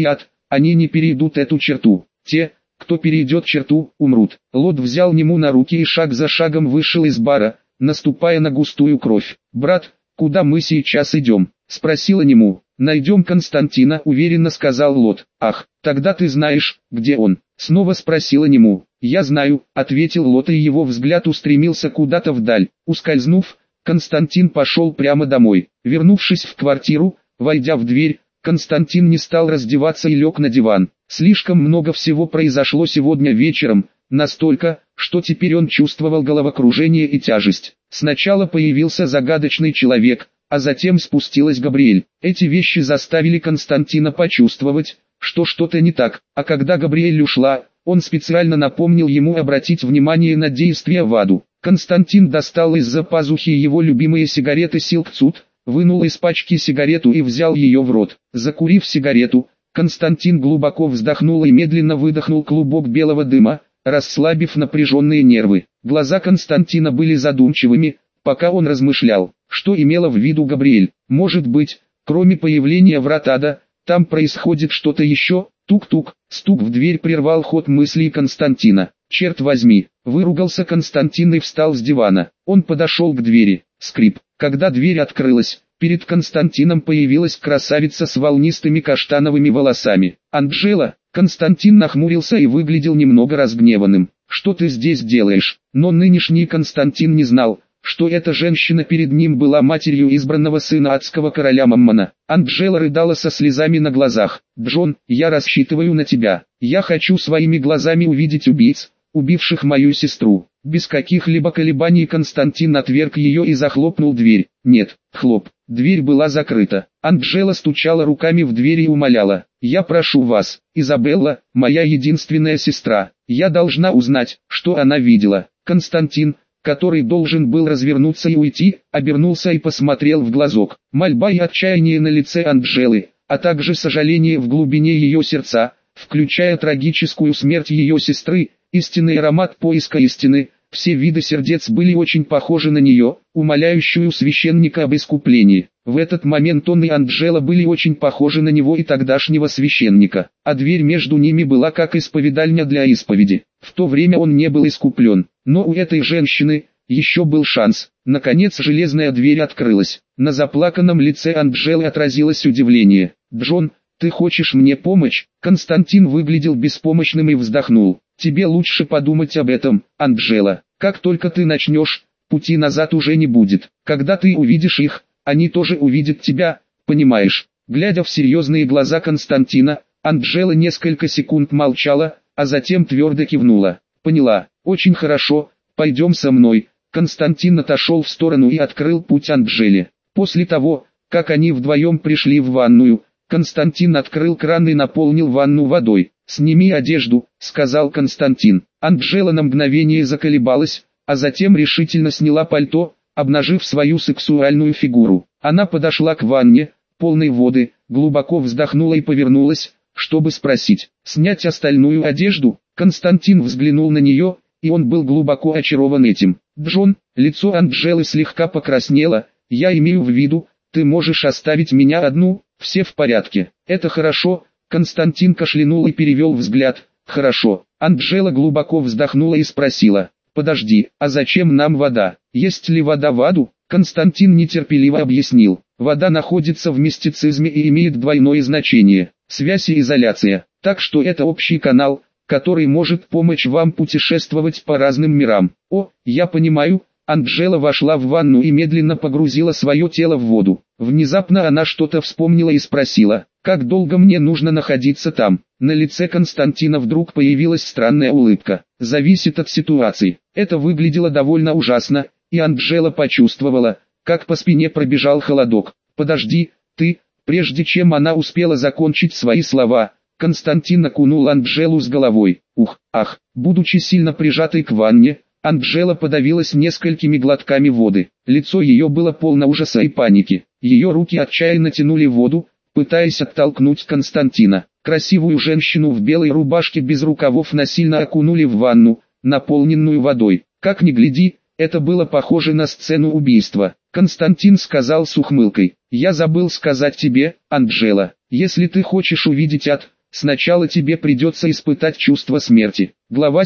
они не перейдут эту черту. Те, кто перейдет черту, умрут. Лот взял Нему на руки и шаг за шагом вышел из бара, наступая на густую кровь. «Брат, куда мы сейчас идем?» — спросила Нему. «Найдем Константина», — уверенно сказал Лот. «Ах, тогда ты знаешь, где он?» — снова спросила Нему. «Я знаю», — ответил Лот, и его взгляд устремился куда-то вдаль. Ускользнув, Константин пошел прямо домой. Вернувшись в квартиру, войдя в дверь, Константин не стал раздеваться и лег на диван. Слишком много всего произошло сегодня вечером, настолько, что теперь он чувствовал головокружение и тяжесть. Сначала появился загадочный человек, а затем спустилась Габриэль. Эти вещи заставили Константина почувствовать, что что-то не так, а когда Габриэль ушла, он специально напомнил ему обратить внимание на действия в аду. Константин достал из-за пазухи его любимые сигареты Silk Cut, вынул из пачки сигарету и взял ее в рот. Закурив сигарету, Константин глубоко вздохнул и медленно выдохнул клубок белого дыма, расслабив напряженные нервы. Глаза Константина были задумчивыми, пока он размышлял, что имела в виду Габриэль. Может быть, кроме появления врат ада, там происходит что-то еще. Тук-тук, стук в дверь прервал ход мыслей Константина. «Черт возьми!» — выругался Константин и встал с дивана. Он подошел к двери. Скрип. Когда дверь открылась, перед Константином появилась красавица с волнистыми каштановыми волосами. «Анджела!» Константин нахмурился и выглядел немного разгневанным. «Что ты здесь делаешь?» Но нынешний Константин не знал, что эта женщина перед ним была матерью избранного сына адского короля Маммона. Анджела рыдала со слезами на глазах. «Джон, я рассчитываю на тебя. Я хочу своими глазами увидеть убийц, убивших мою сестру». Без каких-либо колебаний Константин отверг ее и захлопнул дверь. Нет, хлоп. Дверь была закрыта. Анджела стучала руками в дверь и умоляла. «Я прошу вас, Изабелла, моя единственная сестра. Я должна узнать, что она видела». Константин, который должен был развернуться и уйти, обернулся и посмотрел в глазок. Мольба и отчаяние на лице Анджелы, а также сожаление в глубине ее сердца, включая трагическую смерть ее сестры, истинный аромат поиска истины. Все виды сердец были очень похожи на нее, умоляющую священника об искуплении. В этот момент он и Анджела были очень похожи на него и тогдашнего священника, а дверь между ними была как исповедальня для исповеди. В то время он не был искуплен, но у этой женщины еще был шанс. Наконец железная дверь открылась. На заплаканном лице Анджелы отразилось удивление. «Джон, ты хочешь мне помочь?» Константин выглядел беспомощным и вздохнул. «Тебе лучше подумать об этом, Анджела. Как только ты начнешь, пути назад уже не будет. Когда ты увидишь их, они тоже увидят тебя, понимаешь?» Глядя в серьезные глаза Константина, Анджела несколько секунд молчала, а затем твердо кивнула. «Поняла, очень хорошо, пойдем со мной». Константин отошел в сторону и открыл путь Анджеле. После того, как они вдвоем пришли в ванную, Константин открыл кран и наполнил ванну водой. «Сними одежду», — сказал Константин. Анджела на мгновение заколебалась, а затем решительно сняла пальто, обнажив свою сексуальную фигуру. Она подошла к ванне, полной воды, глубоко вздохнула и повернулась, чтобы спросить, снять остальную одежду. Константин взглянул на нее, и он был глубоко очарован этим. «Джон», лицо Анджелы слегка покраснело, «я имею в виду, ты можешь оставить меня одну, все в порядке». «Это хорошо». Константин кашлянул и перевел взгляд. «Хорошо». Анджела глубоко вздохнула и спросила, «Подожди, а зачем нам вода? Есть ли вода в аду?» Константин нетерпеливо объяснил, «Вода находится в мистицизме и имеет двойное значение, связь и изоляция, так что это общий канал, который может помочь вам путешествовать по разным мирам». «О, я понимаю». Анджела вошла в ванну и медленно погрузила свое тело в воду. Внезапно она что-то вспомнила и спросила, «Как долго мне нужно находиться там?» На лице Константина вдруг появилась странная улыбка. «Зависит от ситуации». Это выглядело довольно ужасно, и Анджела почувствовала, как по спине пробежал холодок. «Подожди, ты...» Прежде чем она успела закончить свои слова, Константин окунул Анджелу с головой. Ух, ах, будучи сильно прижатой к ванне, Анджела подавилась несколькими глотками воды. Лицо ее было полно ужаса и паники. Ее руки отчаянно тянули воду, пытаясь оттолкнуть Константина. Красивую женщину в белой рубашке без рукавов насильно окунули в ванну, наполненную водой. Как ни гляди, это было похоже на сцену убийства. Константин сказал с ухмылкой, «Я забыл сказать тебе, Анджела, если ты хочешь увидеть ад, сначала тебе придется испытать чувство смерти. Глава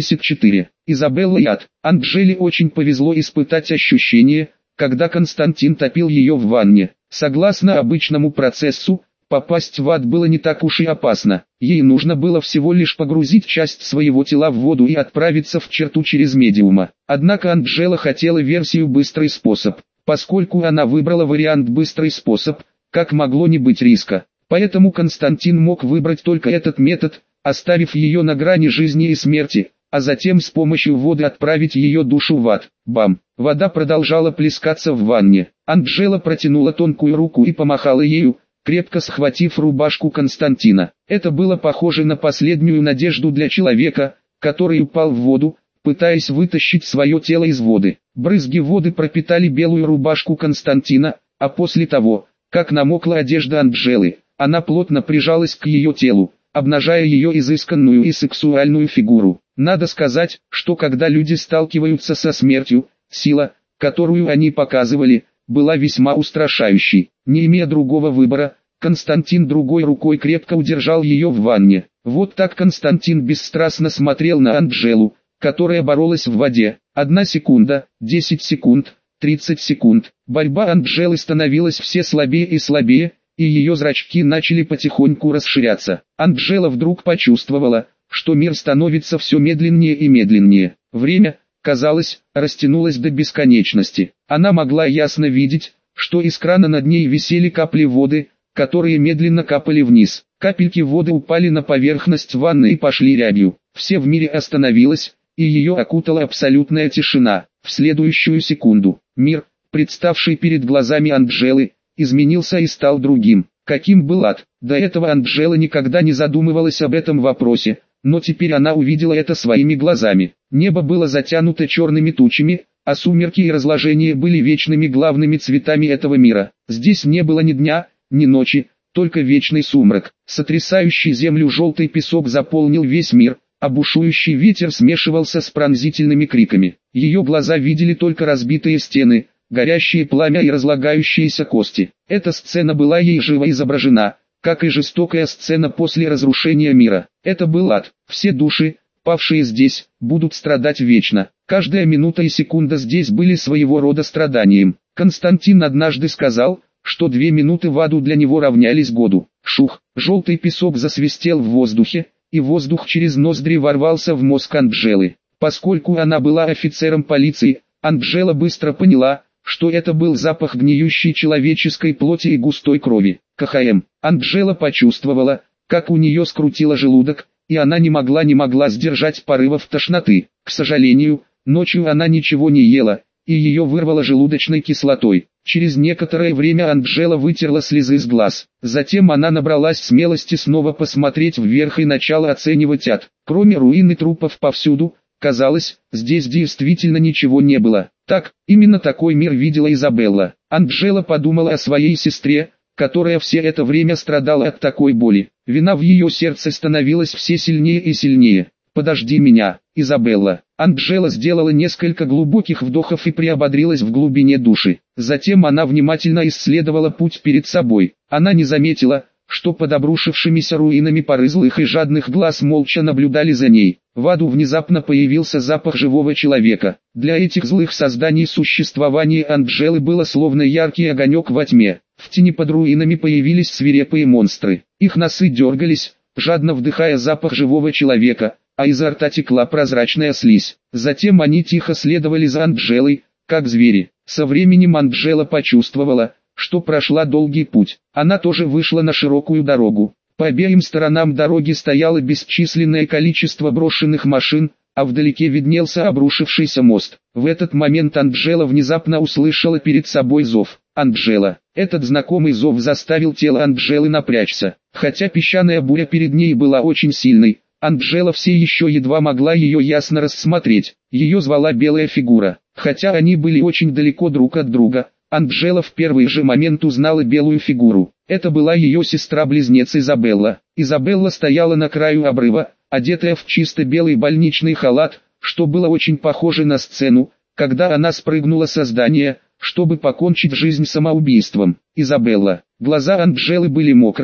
74. Изабелла и ад. Анджеле очень повезло испытать ощущение, когда Константин топил ее в ванне. Согласно обычному процессу, попасть в ад было не так уж и опасно. Ей нужно было всего лишь погрузить часть своего тела в воду и отправиться в черту через медиума. Однако Анджела хотела версию «быстрый способ». Поскольку она выбрала вариант «быстрый способ», как могло не быть риска. Поэтому Константин мог выбрать только этот метод, оставив ее на грани жизни и смерти, а затем с помощью воды отправить ее душу в ад. Бам! Вода продолжала плескаться в ванне. Анджела протянула тонкую руку и помахала ею, крепко схватив рубашку Константина. Это было похоже на последнюю надежду для человека, который упал в воду, пытаясь вытащить свое тело из воды. Брызги воды пропитали белую рубашку Константина, а после того, как намокла одежда Анджелы, она плотно прижалась к ее телу, обнажая ее изысканную и сексуальную фигуру. Надо сказать, что когда люди сталкиваются со смертью, сила, которую они показывали, была весьма устрашающей. Не имея другого выбора, Константин другой рукой крепко удержал ее в ванне. Вот так Константин бесстрастно смотрел на Анджелу, которая боролась в воде. 1 секунда, 10 секунд, 30 секунд. Борьба Анджелы становилась все слабее и слабее, и ее зрачки начали потихоньку расширяться. Анджела вдруг почувствовала, что мир становится все медленнее и медленнее. Время, казалось, растянулось до бесконечности. Она могла ясно видеть, что из крана над ней висели капли воды, которые медленно капали вниз. Капельки воды упали на поверхность ванны и пошли рябью. Все в мире остановилось, и ее окутала абсолютная тишина. В следующую секунду, мир, представший перед глазами Анджелы, изменился и стал другим. Каким был ад? До этого Анджела никогда не задумывалась об этом вопросе, но теперь она увидела это своими глазами. Небо было затянуто черными тучами, а сумерки и разложение были вечными главными цветами этого мира. Здесь не было ни дня, ни ночи, только вечный сумрак. Сотрясающий землю желтый песок заполнил весь мир, а бушующий ветер смешивался с пронзительными криками. Ее глаза видели только разбитые стены, горящие пламя и разлагающиеся кости. Эта сцена была ей живо изображена, как и жестокая сцена после разрушения мира. Это был ад. Все души, павшие здесь, будут страдать вечно. Каждая минута и секунда здесь были своего рода страданием. Константин однажды сказал, что 2 минуты в аду для него равнялись году. Шух, желтый песок засвистел в воздухе, и воздух через ноздри ворвался в мозг Анджелы. Поскольку она была офицером полиции, Анджела быстро поняла, что это был запах гниющей человеческой плоти и густой крови. КХМ. Анджела почувствовала, как у нее скрутило желудок, и она не могла сдержать порывов тошноты. К сожалению, ночью она ничего не ела, и ее вырвало желудочной кислотой. Через некоторое время Анджела вытерла слезы с глаз. Затем она набралась смелости снова посмотреть вверх и начала оценивать ад. Кроме руин и трупов повсюду, казалось, здесь действительно ничего не было. Так, именно такой мир видела Изабелла. Анджела подумала о своей сестре, которая все это время страдала от такой боли. Вина в ее сердце становилась все сильнее и сильнее. «Подожди меня, Изабелла». Анджела сделала несколько глубоких вдохов и приободрилась в глубине души. Затем она внимательно исследовала путь перед собой. Она не заметила, что под обрушившимися руинами пары злых и жадных глаз молча наблюдали за ней. В аду внезапно появился запах живого человека. Для этих злых созданий существование Анджелы было словно яркий огонек во тьме. В тени под руинами появились свирепые монстры. Их носы дергались, жадно вдыхая запах живого человека, а изо рта текла прозрачная слизь. Затем они тихо следовали за Анджелой, как звери. Со временем Анджела почувствовала, что прошла долгий путь. Она тоже вышла на широкую дорогу. По обеим сторонам дороги стояло бесчисленное количество брошенных машин, а вдалеке виднелся обрушившийся мост. В этот момент Анджела внезапно услышала перед собой зов. Анджела. Этот знакомый зов заставил тело Анджелы напрячься. Хотя песчаная буря перед ней была очень сильной, Анджела все еще едва могла ее ясно рассмотреть. Ее звала белая фигура. Хотя они были очень далеко друг от друга, Анджела в первый же момент узнала белую фигуру. Это была ее сестра-близнец Изабелла. Изабелла стояла на краю обрыва, одетая в чисто белый больничный халат, что было очень похоже на сцену, когда она спрыгнула со здания, чтобы покончить жизнь самоубийством. Изабелла. Глаза Анджелы были мокрыми,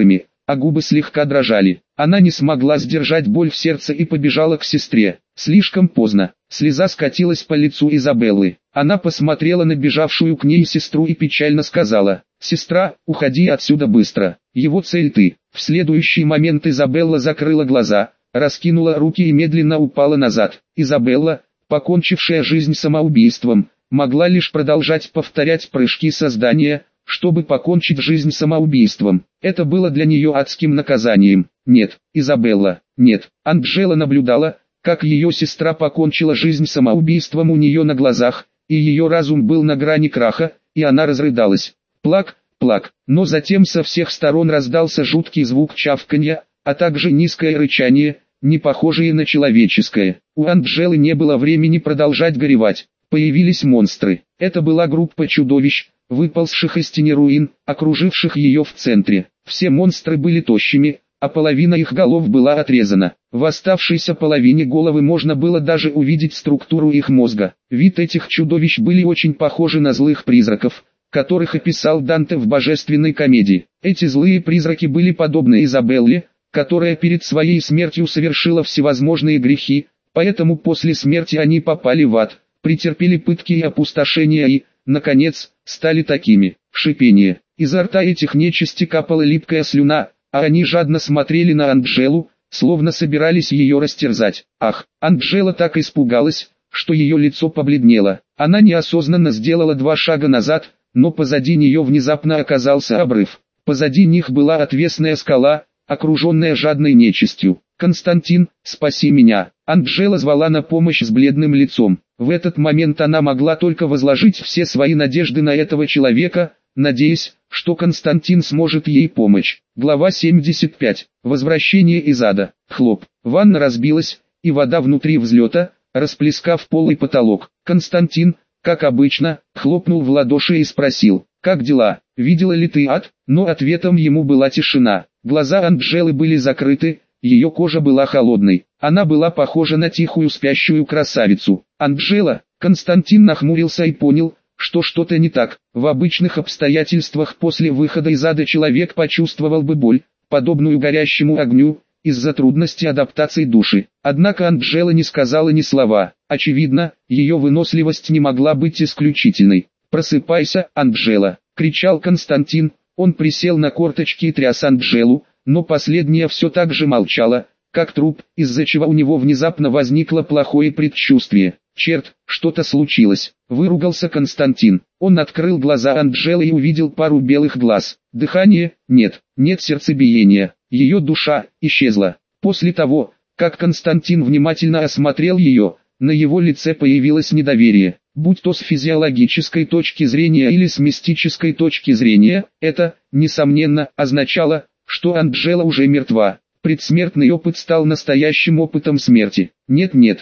а губы слегка дрожали. Она не смогла сдержать боль в сердце и побежала к сестре. Слишком поздно. Слеза скатилась по лицу Изабеллы. Она посмотрела на бежавшую к ней сестру и печально сказала: «Сестра, уходи отсюда быстро. Его цель ты». В следующий момент Изабелла закрыла глаза, раскинула руки и медленно упала назад. Изабелла, покончившая жизнь самоубийством, могла лишь продолжать повторять прыжки создания, чтобы покончить жизнь самоубийством. Это было для нее адским наказанием. Нет, Изабелла, нет. Анджела наблюдала, как ее сестра покончила жизнь самоубийством у нее на глазах, и ее разум был на грани краха, и она разрыдалась. Плак, плак. Но затем со всех сторон раздался жуткий звук чавканья, а также низкое рычание, не похожее на человеческое. У Анджелы не было времени продолжать горевать. Появились монстры. Это была группа чудовищ, выползших из тени руин, окруживших ее в центре. Все монстры были тощими, а половина их голов была отрезана. В оставшейся половине головы можно было даже увидеть структуру их мозга. Вид этих чудовищ были очень похожи на злых призраков, которых описал Данте в божественной комедии. Эти злые призраки были подобны Изабелле, которая перед своей смертью совершила всевозможные грехи, поэтому после смерти они попали в ад, претерпели пытки и опустошения и, наконец, стали такими. Шипение. Изо рта этих нечисти капала липкая слюна, а они жадно смотрели на Анджелу, словно собирались ее растерзать. Ах, Анджела так испугалась, что ее лицо побледнело. Она неосознанно сделала 2 шага назад, но позади нее внезапно оказался обрыв. Позади них была отвесная скала, окруженная жадной нечистью. «Константин, спаси меня!» Анджела звала на помощь с бледным лицом. В этот момент она могла только возложить все свои надежды на этого человека, надеясь, что Константин сможет ей помочь. Глава 75. Возвращение из ада. Хлоп. Ванна разбилась, и вода внутри взлета, расплескав пол и потолок. Константин, как обычно, хлопнул в ладоши и спросил: «Как дела? Видела ли ты ад?» Но ответом ему была тишина. Глаза Анджелы были закрыты, ее кожа была холодной. Она была похожа на тихую спящую красавицу. «Анджела», Константин нахмурился и понял, что что-то не так. В обычных обстоятельствах после выхода из ада человек почувствовал бы боль, подобную горящему огню, из-за трудности адаптации души. Однако Анджела не сказала ни слова. Очевидно, ее выносливость не могла быть исключительной. «Просыпайся, Анджела!» — кричал Константин. Он присел на корточки и тряс Анджелу, но последняя все так же молчала, как труп, из-за чего у него внезапно возникло плохое предчувствие. «Черт, что-то случилось!» — выругался Константин. Он открыл глаза Анджелы и увидел пару белых глаз. Дыхание, нет сердцебиения. Ее душа исчезла. После того, как Константин внимательно осмотрел ее, на его лице появилось недоверие. Будь то с физиологической точки зрения или с мистической точки зрения, это, несомненно, означало, что Анджела уже мертва. Предсмертный опыт стал настоящим опытом смерти. «Нет»,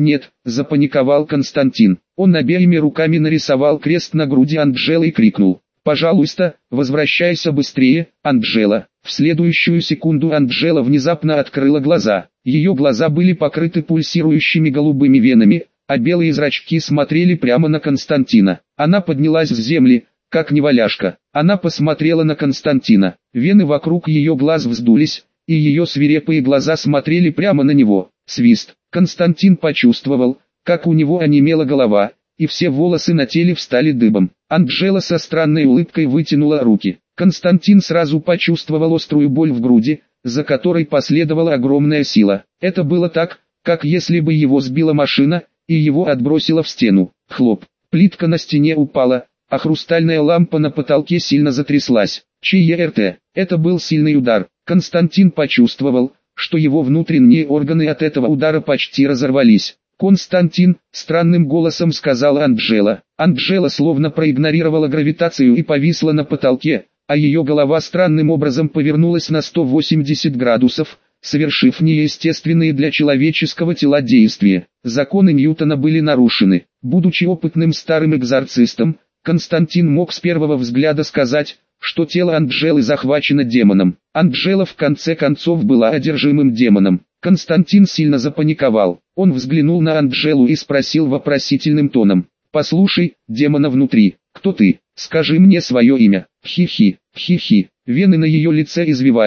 — запаниковал Константин. Он обеими руками нарисовал крест на груди Анджелы и крикнул: «Пожалуйста, возвращайся быстрее, Анджела». В следующую секунду Анджела внезапно открыла глаза. Ее глаза были покрыты пульсирующими голубыми венами, а белые зрачки смотрели прямо на Константина. Она поднялась с земли, как неваляшка. Она посмотрела на Константина. Вены вокруг ее глаз вздулись, и ее свирепые глаза смотрели прямо на него. Свист. Константин почувствовал, как у него онемела голова, и все волосы на теле встали дыбом. Анджела со странной улыбкой вытянула руки. Константин сразу почувствовал острую боль в груди, за которой последовала огромная сила. Это было так, как если бы его сбила машина, и его отбросило в стену. Хлоп. Плитка на стене упала, а хрустальная лампа на потолке сильно затряслась. ЧЕРТ. Это был сильный удар. Константин почувствовал, что его внутренние органы от этого удара почти разорвались. «Константин», — странным голосом сказала Анджела. Анджела словно проигнорировала гравитацию и повисла на потолке, а ее голова странным образом повернулась на 180 градусов, совершив неестественные для человеческого тела действия. Законы Ньютона были нарушены. Будучи опытным старым экзорцистом, Константин мог с первого взгляда сказать, что тело Анджелы захвачено демоном. Анджела в конце концов была одержимым демоном. Константин сильно запаниковал. Он взглянул на Анджелу и спросил вопросительным тоном: «Послушай, демона внутри, кто ты? Скажи мне свое имя». Хи-хи, хи-хи. Вены на ее лице извивались,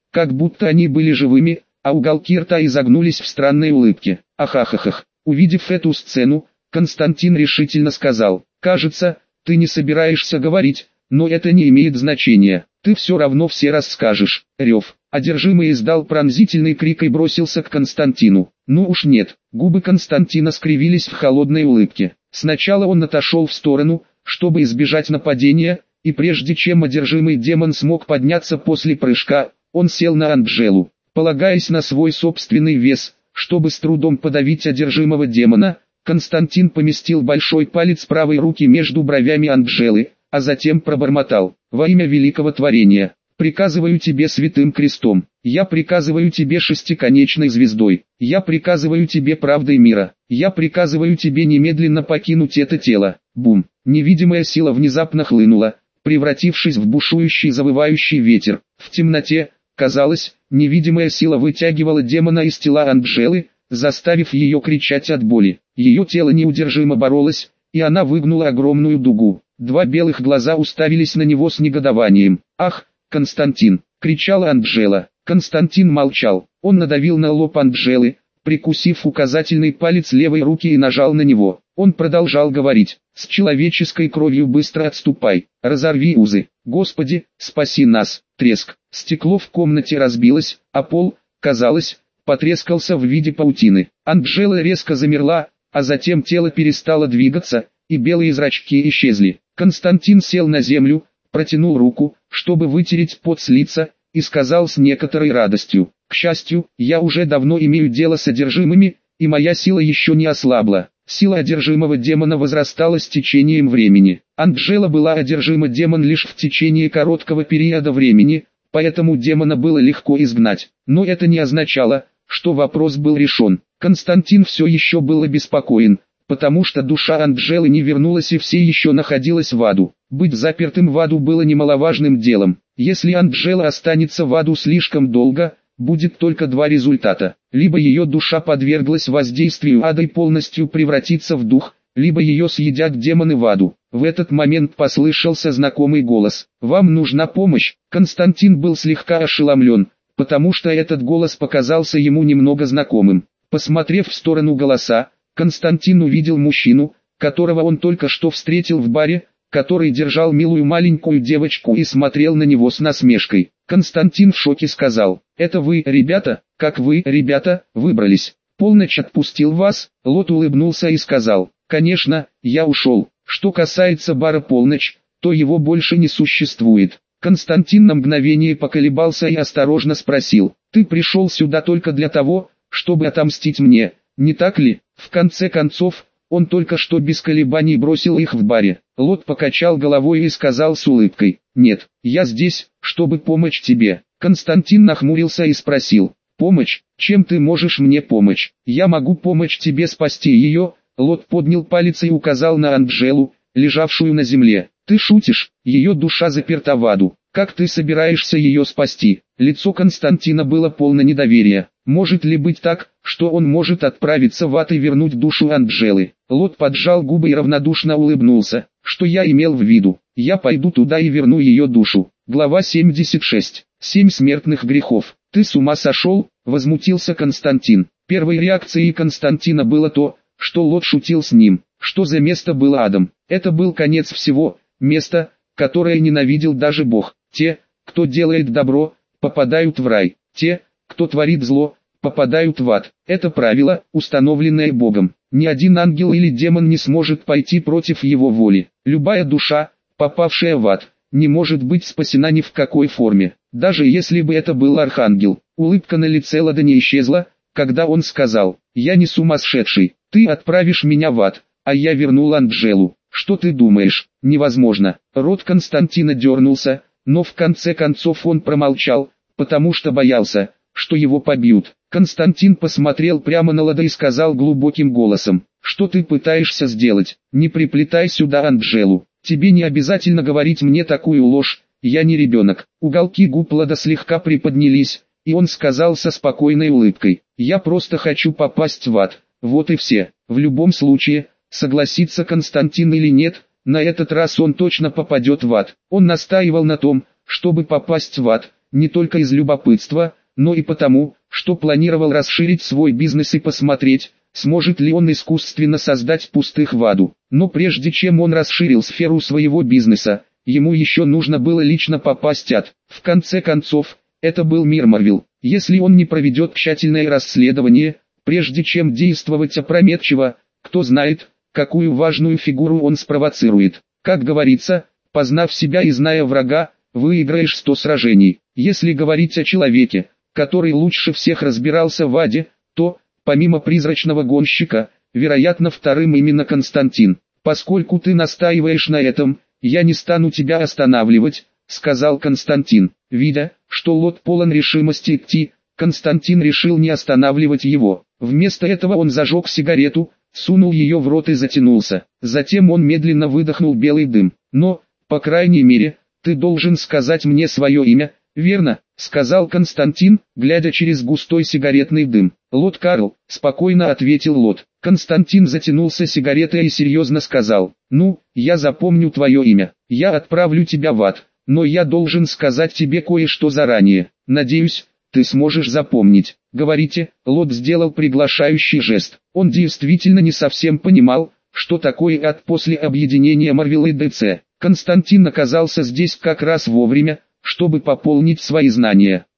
как будто они были живыми, а уголки рта изогнулись в странной улыбке. Ахахахах. Увидев эту сцену, Константин решительно сказал: «Кажется, ты не собираешься говорить, но это не имеет значения, ты все равно все расскажешь». Рев. Одержимый издал пронзительный крик и бросился к Константину. Ну уж нет, губы Константина скривились в холодной улыбке. Сначала он отошел в сторону, чтобы избежать нападения, и прежде чем одержимый демон смог подняться после прыжка, он сел на Анджелу. Полагаясь на свой собственный вес, чтобы с трудом подавить одержимого демона, Константин поместил большой палец правой руки между бровями Анджелы, а затем пробормотал: «Во имя великого творения, приказываю тебе святым крестом, я приказываю тебе шестиконечной звездой, я приказываю тебе правдой мира, я приказываю тебе немедленно покинуть это тело». Бум! Невидимая сила внезапно хлынула, превратившись в бушующий завывающий ветер. В темноте, казалось, невидимая сила вытягивала демона из тела Анджелы, заставив ее кричать от боли. Ее тело неудержимо боролось, и она выгнула огромную дугу. Два белых глаза уставились на него с негодованием. «Ах, Константин!» — кричала Анджела. Константин молчал. Он надавил на лоб Анджелы, прикусив указательный палец левой руки и нажал на него. Он продолжал говорить: «С человеческой кровью быстро отступай, разорви узы, Господи, спаси нас!» Треск. Стекло в комнате разбилось, а пол, казалось, потрескался в виде паутины. Анджела резко замерла, а затем тело перестало двигаться, и белые зрачки исчезли. Константин сел на землю, протянул руку, чтобы вытереть пот с лица, и сказал с некоторой радостью: «К счастью, я уже давно имею дело с одержимыми, и моя сила еще не ослабла». Сила одержимого демона возрастала с течением времени. Анджела была одержима демон лишь в течение короткого периода времени, поэтому демона было легко изгнать. Но это не означало, что вопрос был решен. Константин все еще был обеспокоен, потому что душа Анджелы не вернулась и все еще находилась в аду. Быть запертым в аду было немаловажным делом. Если Анджела останется в аду слишком долго, будет только два результата: либо ее душа подверглась воздействию ада и полностью превратится в дух, либо ее съедят демоны в аду. В этот момент послышался знакомый голос: «Вам нужна помощь?» Константин был слегка ошеломлен, потому что этот голос показался ему немного знакомым. Посмотрев в сторону голоса, Константин увидел мужчину, которого он только что встретил в баре, который держал милую маленькую девочку и смотрел на него с насмешкой. Константин в шоке сказал: «Это вы, ребята? Как вы, ребята, выбрались? Полночь отпустил вас?» Лот улыбнулся и сказал: «Конечно, я ушел. Что касается бара Полночь, то его больше не существует». Константин на мгновение поколебался и осторожно спросил: «Ты пришел сюда только для того, чтобы отомстить мне, не так ли?» В конце концов, он только что без колебаний бросил их в баре. Лот покачал головой и сказал с улыбкой: «Нет, я здесь, чтобы помочь тебе». Константин нахмурился и спросил: «Помощь? Чем ты можешь мне помочь?» «Я могу помочь тебе спасти ее». Лот поднял палец и указал на Анджелу, лежавшую на земле. «Ты шутишь? Ее душа заперта в аду. Как ты собираешься ее спасти?» Лицо Константина было полно недоверия. Может ли быть так, что он может отправиться в ад и вернуть душу Анджелы? Лот поджал губы и равнодушно улыбнулся. «Что я имел в виду? Я пойду туда и верну ее душу». Глава 76. 7 смертных грехов. «Ты с ума сошел?» — возмутился Константин. Первой реакцией Константина было то, что Лот шутил с ним. Что за место было адом? Это был конец всего, место, которое ненавидел даже Бог. Те, кто делает добро, попадают в рай. Те, кто творит зло, попадают в ад. Это правило, установленное Богом. Ни один ангел или демон не сможет пойти против его воли. Любая душа, попавшая в ад, не может быть спасена ни в какой форме. Даже если бы это был архангел. Улыбка на лице Лода не исчезла, когда он сказал: «Я не сумасшедший, ты отправишь меня в ад, а я вернул Анджелу». «Что ты думаешь? Невозможно». Рот Константина дернулся, но в конце концов он промолчал, потому что боялся, что его побьют. Константин посмотрел прямо на Лода и сказал глубоким голосом: «Что ты пытаешься сделать? Не приплетай сюда Анджелу. Тебе не обязательно говорить мне такую ложь, я не ребенок». Уголки губ Лода слегка приподнялись, и он сказал со спокойной улыбкой: «Я просто хочу попасть в ад, вот и все». В любом случае, согласится Константин или нет, на этот раз он точно попадет в ад. Он настаивал на том, чтобы попасть в ад, не только из любопытства, но и потому, что планировал расширить свой бизнес и посмотреть, сможет ли он искусственно создать пустых в аду. Но прежде чем он расширил сферу своего бизнеса, ему еще нужно было лично попасть ад. В конце концов, это был мир Марвел. Если он не проведет тщательное расследование, прежде чем действовать опрометчиво, кто знает, какую важную фигуру он спровоцирует. Как говорится, познав себя и зная врага, выиграешь 100 сражений. Если говорить о человеке, который лучше всех разбирался в аде, то, помимо призрачного гонщика, вероятно вторым именно Константин. «Поскольку ты настаиваешь на этом, я не стану тебя останавливать», — сказал Константин. Видя, что Лот полон решимости идти, Константин решил не останавливать его. Вместо этого он зажег сигарету, сунул ее в рот и затянулся. Затем он медленно выдохнул белый дым. «Но, по крайней мере, ты должен сказать мне свое имя, верно?» — сказал Константин, глядя через густой сигаретный дым. «Лот Карл», — спокойно ответил Лот. Константин затянулся сигаретой и серьезно сказал: «Ну, я запомню твое имя. Я отправлю тебя в ад, но я должен сказать тебе кое-что заранее. Надеюсь, ты сможешь запомнить». «Говорите», — Лот сделал приглашающий жест. Он действительно не совсем понимал, что такое ад после объединения Марвел и DC. Константин оказался здесь как раз вовремя, чтобы пополнить свои знания.